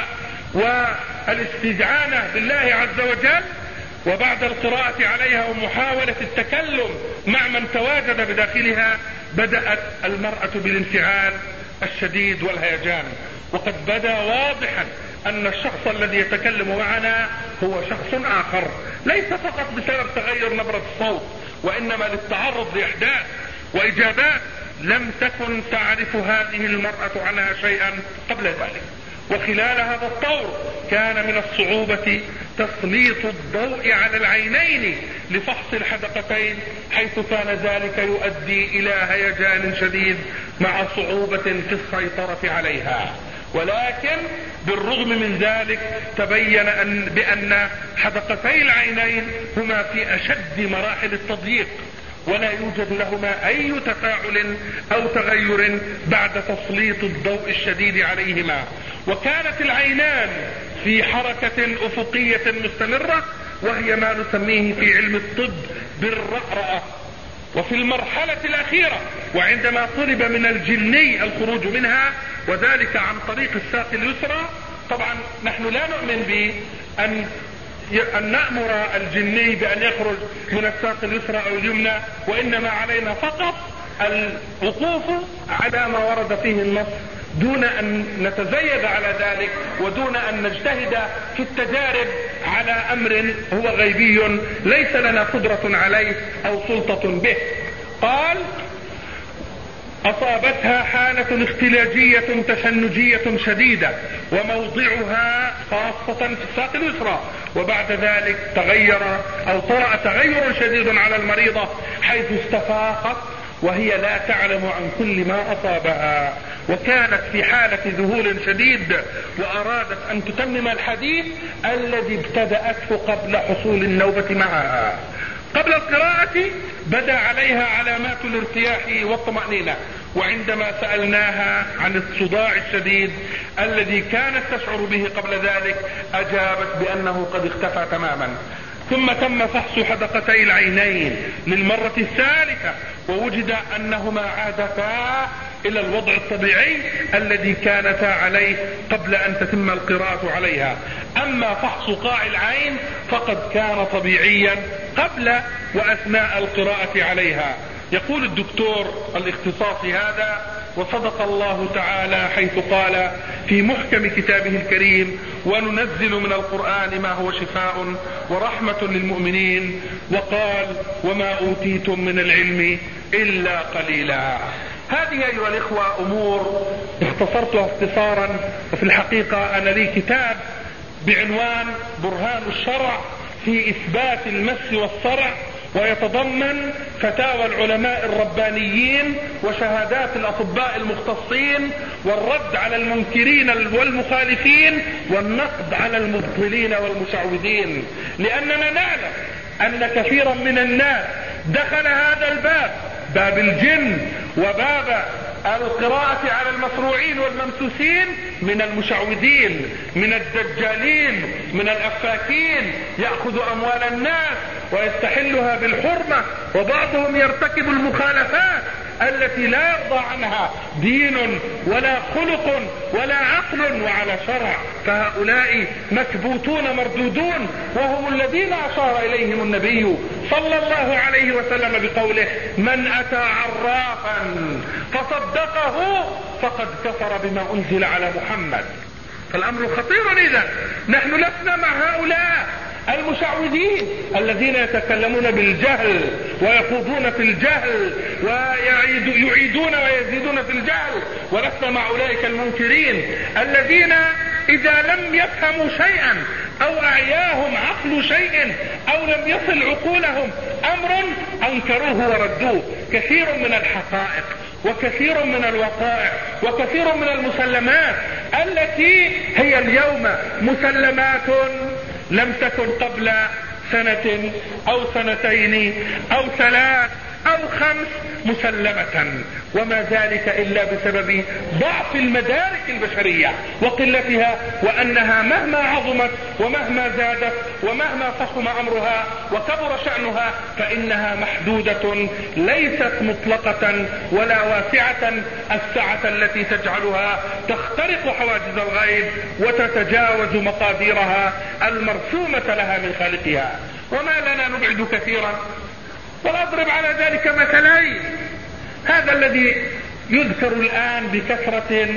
والاستعانة بالله عز وجل، وبعد القراءة عليها ومحاولة التكلم مع من تواجد بداخلها، بدأت المرأة بالانفعال الشديد والهيجان. وقد بدا واضحا ان الشخص الذي يتكلم معنا هو شخص اخر، ليس فقط بسبب تغير نبرة الصوت، وانما للتعرض لاحداث واجابات لم تكن تعرف هذه المرأة عنها شيئا قبل ذلك. وخلال هذا الطور كان من الصعوبة تسليط الضوء على العينين لفحص الحدقتين، حيث كان ذلك يؤدي الى هيجان شديد مع صعوبة في السيطرة عليها. ولكن بالرغم من ذلك تبين بأن حدقتي العينين هما في أشد مراحل التضييق، ولا يوجد لهما أي تفاعل أو تغير بعد تسليط الضوء الشديد عليهما. وكانت العينان في حركة أفقية مستمرة، وهي ما نسميه في علم الطب بالرأرأة. وفي المرحلة الأخيرة وعندما طلب من الجني الخروج منها، وذلك عن طريق الساق اليسرى، طبعا نحن لا نؤمن بأن نأمر الجني بأن يخرج من الساق اليسرى أو اليمنى، وإنما علينا فقط الوقوف على ما ورد فيه النص دون أن نتزيد على ذلك، ودون أن نجتهد في التجارب على أمر هو غيبي ليس لنا قدرة عليه أو سلطة به. قال: أصابتها حالة اختلاجية تشنجية شديدة، وموضعها خاصة في الساق اليسرى، وبعد ذلك تغير أو طرأ تغير شديد على المريضة حيث استفاقت وهي لا تعلم عن كل ما أصابها، وكانت في حالة ذهول شديد، وأرادت أن تتمم الحديث الذي ابتدأته قبل حصول النوبة معها. قبل القراءة بدا عليها علامات الارتياح والطمأنينة، وعندما سألناها عن الصداع الشديد الذي كانت تشعر به قبل ذلك أجابت بأنه قد اختفى تماما. ثم تم فحص حدقتي العينين للمرة الثالثة، ووجد أنهما عادتا إلى الوضع الطبيعي الذي كانتا عليه قبل أن تتم القراءة عليها. أما فحص قاع العين فقد كان طبيعيا قبل وأثناء القراءة عليها. يقول الدكتور الاختصاصي هذا: وصدق الله تعالى حيث قال في محكم كتابه الكريم: وننزل من القرآن ما هو شفاء ورحمة للمؤمنين، وقال: وما أوتيتم من العلم إلا قليلا. هذه أيها الإخوة أمور اختصرتها اختصارا، وفي الحقيقة أنا لي كتاب بعنوان برهان الشرع في إثبات المس والصرع، ويتضمن فتاوى العلماء الربانيين وشهادات الأطباء المختصين، والرد على المنكرين والمخالفين، والنقد على المبطلين والمشعوذين. لأننا نعلم أن كثيرا من الناس دخل هذا الباب، باب الجن وباب القراءة على المصروعين والممسوسين، من المشعوذين، من الدجالين، من الأفاكين، يأخذ أموال الناس ويستحلها بالحرمة، وبعضهم يرتكب المخالفات التي لا يرضى عنها دين ولا خلق ولا عقل وعلى شرع. فهؤلاء مكبوتون مردودون، وهم الذين أشار إليهم النبي صلى الله عليه وسلم بقوله: من أتى عرافا فصدقه فقد كفر بما أنزل على محمد. فالأمر خطير. إذن نحن لسنا مع هؤلاء المشعوذين الذين يتكلمون بالجهل ويخوضون في الجهل ويعيدون ويزيدون في الجهل، ولسنا مع أولئك المنكرين الذين إذا لم يفهموا شيئا أو أعياهم عقل شيء أو لم يصل عقولهم أمر أنكروه وردوه. كثير من الحقائق وكثير من الوقائع وكثير من المسلمات التي هي اليوم مسلمات لم تكن قبل سنة أو سنتين أو 3 أو 5 مسلمة، وما ذلك إلا بسبب ضعف المدارك البشرية وقلتها، وأنها مهما عظمت ومهما زادت ومهما فخم أمرها وكبر شأنها فإنها محدودة، ليست مطلقة ولا واسعة السعة التي تجعلها تخترق حواجز الغيب وتتجاوز مقاديرها المرسومة لها من خالقها. وما لنا نبعد كثيرا، ونضرب على ذلك مثلين. هذا الذي يذكر الآن بكثرة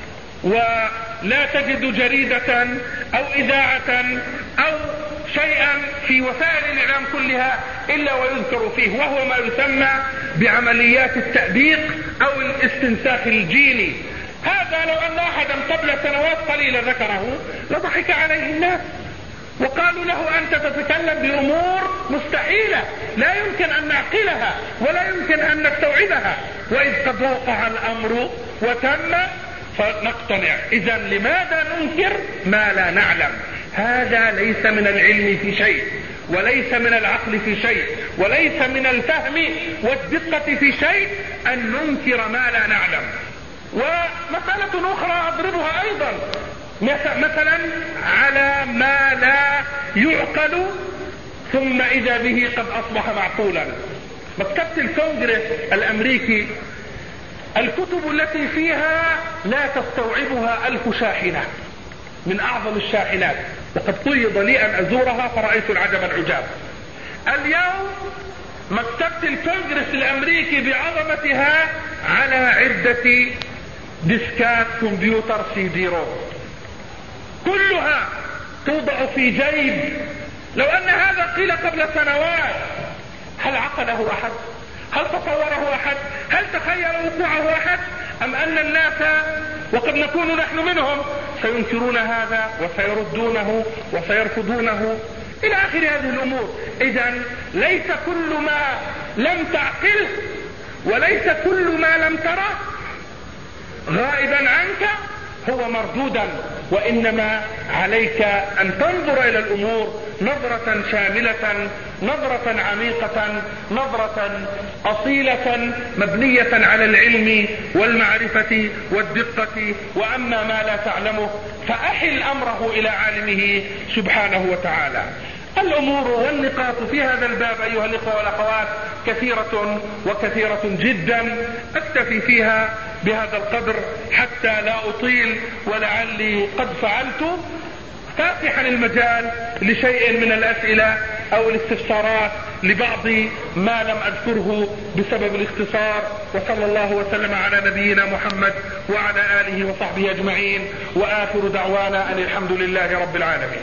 ولا تجد جريدة أو إذاعة أو شيئا في وسائل الإعلام كلها إلا ويذكر فيه، وهو ما يسمى بعمليات التأبيق أو الاستنساخ الجيني. هذا لو أن أحدا قبل سنوات قليلة ذكره لضحك عليه الناس، وقالوا له: أنت تتكلم بأمور مستحيلة لا يمكن أن نعقلها ولا يمكن أن نستوعبها، وإذ قد وقع الأمر وتم فنقتنع. إذا لماذا ننكر ما لا نعلم؟ هذا ليس من العلم في شيء، وليس من العقل في شيء، وليس من الفهم والدقة في شيء أن ننكر ما لا نعلم. ومسألة أخرى أضربها أيضا، مثلا على ما لا يعقل ثم إذا به قد أصبح معقولا. مكتبة الكونغرس الأمريكي الكتب التي فيها لا تستوعبها 1000 شاحنة، من أعظم الشاحنات، وقد قيض لي أن أزورها فرأيت العجب العجاب. اليوم مكتبة الكونغرس الأمريكي بعظمتها على عدة ديسكات كمبيوتر CD-ROM، كلها توضع في جيب. لو أن هذا قيل قبل سنوات هل عقله أحد؟ هل تصوره أحد؟ هل تخيل وقوعه أحد؟ أم أن الناس وقد نكون نحن منهم سينكرون هذا وسيردونه وسيرفضونه إلى آخر هذه الأمور. إذن ليس كل ما لم تعقله وليس كل ما لم تره غائبا عنك هو مردودا، وإنما عليك أن تنظر إلى الأمور نظرة شاملة، نظرة عميقة، نظرة أصيلة مبنية على العلم والمعرفة والدقة. وأما ما لا تعلمه فأحل أمره إلى عالمه سبحانه وتعالى. الأمور والنقاط في هذا الباب أيها الإخوة والأخوات كثيرة وكثيرة جدا، أكتفي فيها بهذا القدر حتى لا أطيل، ولعلي قد فعلت، فاتحا المجال لشيء من الأسئلة أو الاستفسارات لبعض ما لم أذكره بسبب الاختصار. وصلى الله وسلم على نبينا محمد وعلى آله وصحبه أجمعين، وآخر دعوانا أن الحمد لله رب العالمين.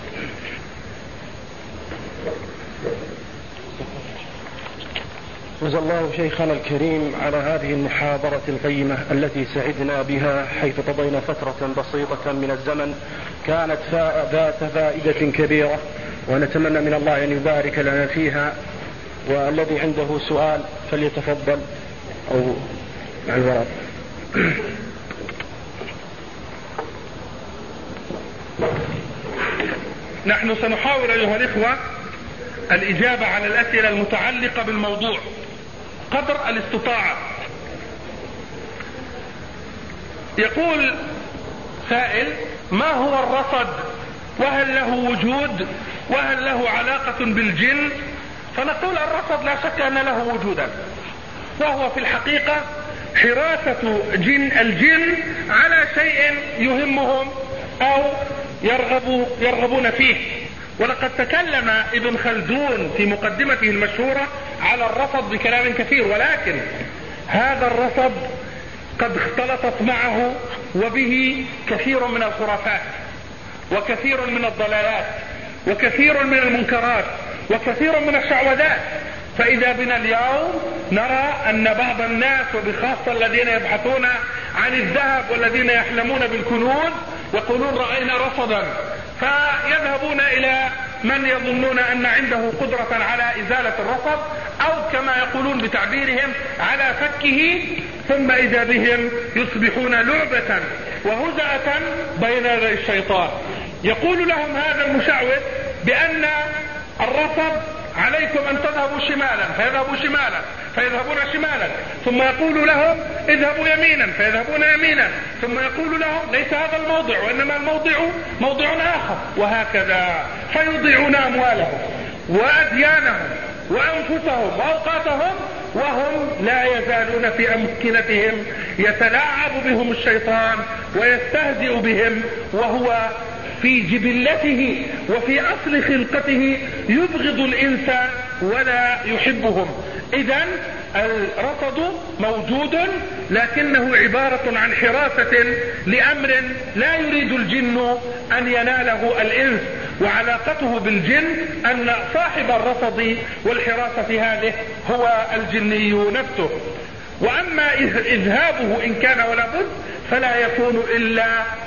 جزا الله شيخنا الكريم على هذه المحاضرة القيمة التي سعدنا بها، حيث قضينا فترة بسيطة من الزمن كانت ذات فائدة كبيرة، ونتمنى من الله أن يبارك لنا فيها. والذي عنده سؤال فليتفضل أو مع الورق. نحن سنحاول أيها الإخوة الإجابة على الأسئلة المتعلقة بالموضوع قدر الاستطاعة. يقول سائل: ما هو الرصد؟ وهل له وجود؟ وهل له علاقة بالجن؟ فنقول الرصد لا شك أن له وجودا، وهو في الحقيقة حراسة الجن على شيء يهمهم أو يرغبون فيه. ولقد تكلم ابن خلدون في مقدمته المشهورة على الرصد بكلام كثير، ولكن هذا الرصد قد اختلطت معه وبه كثير من الخرافات وكثير من الضلالات وكثير من المنكرات وكثير من الشعوذات. فإذا بنا اليوم نرى أن بعض الناس وبخاصة الذين يبحثون عن الذهب والذين يحلمون بالكنوز يقولون رأينا رصدا، فيذهبون إلى من يظنون أن عنده قدرة على إزالة الرصد، أو كما يقولون بتعبيرهم على فكه، ثم إذا بهم يصبحون لعبة وهزأة بين يدي الشيطان. يقول لهم هذا المشعوذ بأن الرصد عليكم أن تذهبوا شمالا فيذهبوا شمالا فيذهبون شمالا، ثم يقول لهم اذهبوا يمينا فيذهبون يمينا، ثم يقول لهم ليس هذا الموضع وإنما الموضع موضع آخر، وهكذا. فيضيعون أموالهم وأديانهم وأنفسهم وأوقاتهم وهم لا يزالون في أمكنتهم يتلاعب بهم الشيطان ويستهزئ بهم، وهو في جبلته وفي أصل خلقته يبغض الإنسان ولا يحبهم. إذن الرصد موجود، لكنه عبارة عن حراسة لأمر لا يريد الجن أن يناله الإنس، وعلاقته بالجن أن صاحب الرصد والحراسة هذه هو الجني نفسه. وأما إذهابه إن كان ولا بد فلا يكون إلا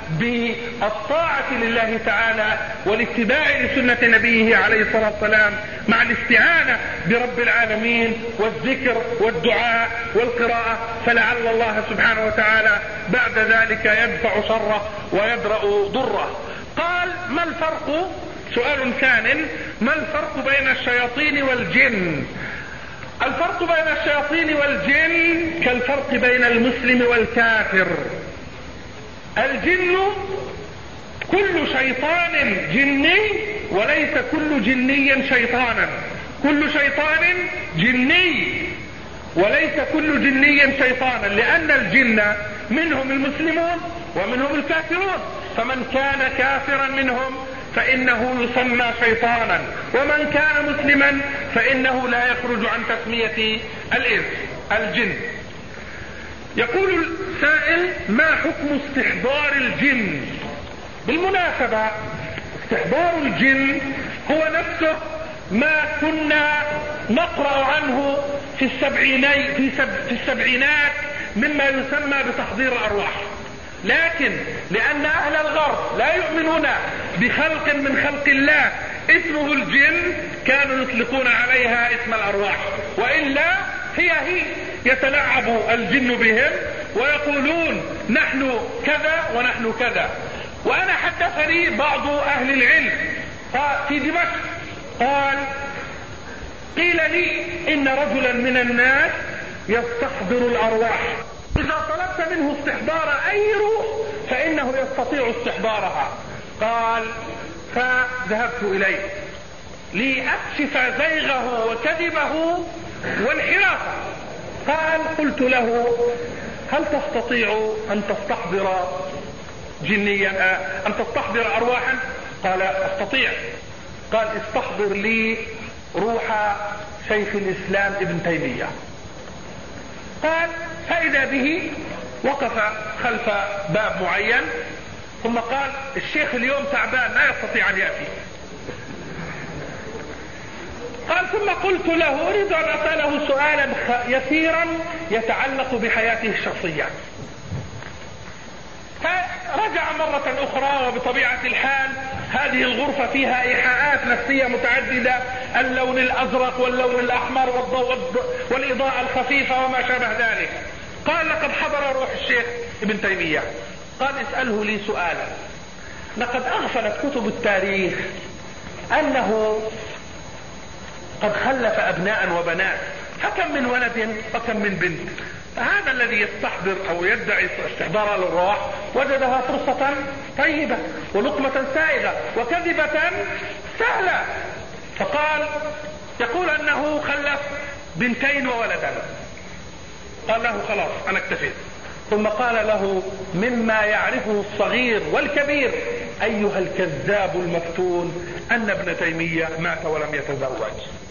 بالطاعة لله تعالى والاتباع لسنة نبيه عليه الصلاة والسلام، مع الاستعانة برب العالمين والذكر والدعاء والقراءة، فلعل الله سبحانه وتعالى بعد ذلك يدفع شره ويدرأ ضره. قال: ما الفرق؟ سؤال ثان: ما الفرق بين الشياطين والجن؟ الفرق بين الشياطين والجن كالفرق بين المسلم والكافر. الجن كل شيطان جني، وليس كل جني شيطانا. كل شيطان جني وليس كل جني شيطانا، لأن الجن منهم المسلمون ومنهم الكافرون، فمن كان كافرا منهم فإنه يسمى شيطانا، ومن كان مسلما فإنه لا يخرج عن تسمية الجن. يقول السائل: ما حكم استحضار الجن؟ بالمناسبة استحضار الجن هو نفسه ما كنا نقرأ عنه في السبعينات مما يسمى بتحضير الأرواح، لكن لأن أهل الغرب لا يؤمنون بخلق من خلق الله اسمه الجن كانوا يطلقون عليها اسم الأرواح، وإلا هي يتلاعب الجن بهم ويقولون نحن كذا ونحن كذا. وأنا حدثني بعض أهل العلم في دمشق قال قيل لي إن رجلا من الناس يستحضر الأرواح، إذا طلبت منه استحضار أي روح فإنه يستطيع استحضارها. قال فذهبت إليه لأكشف زيغه وكذبه وانحرافه. قال قلت له هل تستطيع أن تستحضر جنيا أن تستحضر أرواحا؟ قال أستطيع. قال استحضر لي روح شيخ الإسلام ابن تيمية. قال فإذا به وقف خلف باب معين ثم قال الشيخ اليوم تعبان لا يستطيع أن يأتي. قال ثم قلت له أريد أن أسأله سؤالا يسيرا يتعلق بحياته الشخصية. فرجع مرة أخرى، وبطبيعة الحال هذه الغرفة فيها إيحاءات نفسية متعددة، اللون الأزرق واللون الأحمر والضوء والإضاءة الخفيفة وما شابه ذلك. قال لقد حضر روح الشيخ ابن تيمية. قال اسأله لي سؤالا، لقد أغفلت كتب التاريخ أنه قد خلف أبناء وبنات، فكم من ولد وكم من بنت. هذا الذي يستحضر أو يدعي استحضار الأرواح وجدها فرصة طيبة ولقمة سائغة وكذبة سهلة. فقال يقول أنه خلف بنتين وولدا. قال له خلاص أنا اكتفيت. ثم قال له مما يعرفه الصغير والكبير أيها الكذاب المفتون أن ابن تيمية مات ولم يتزوج.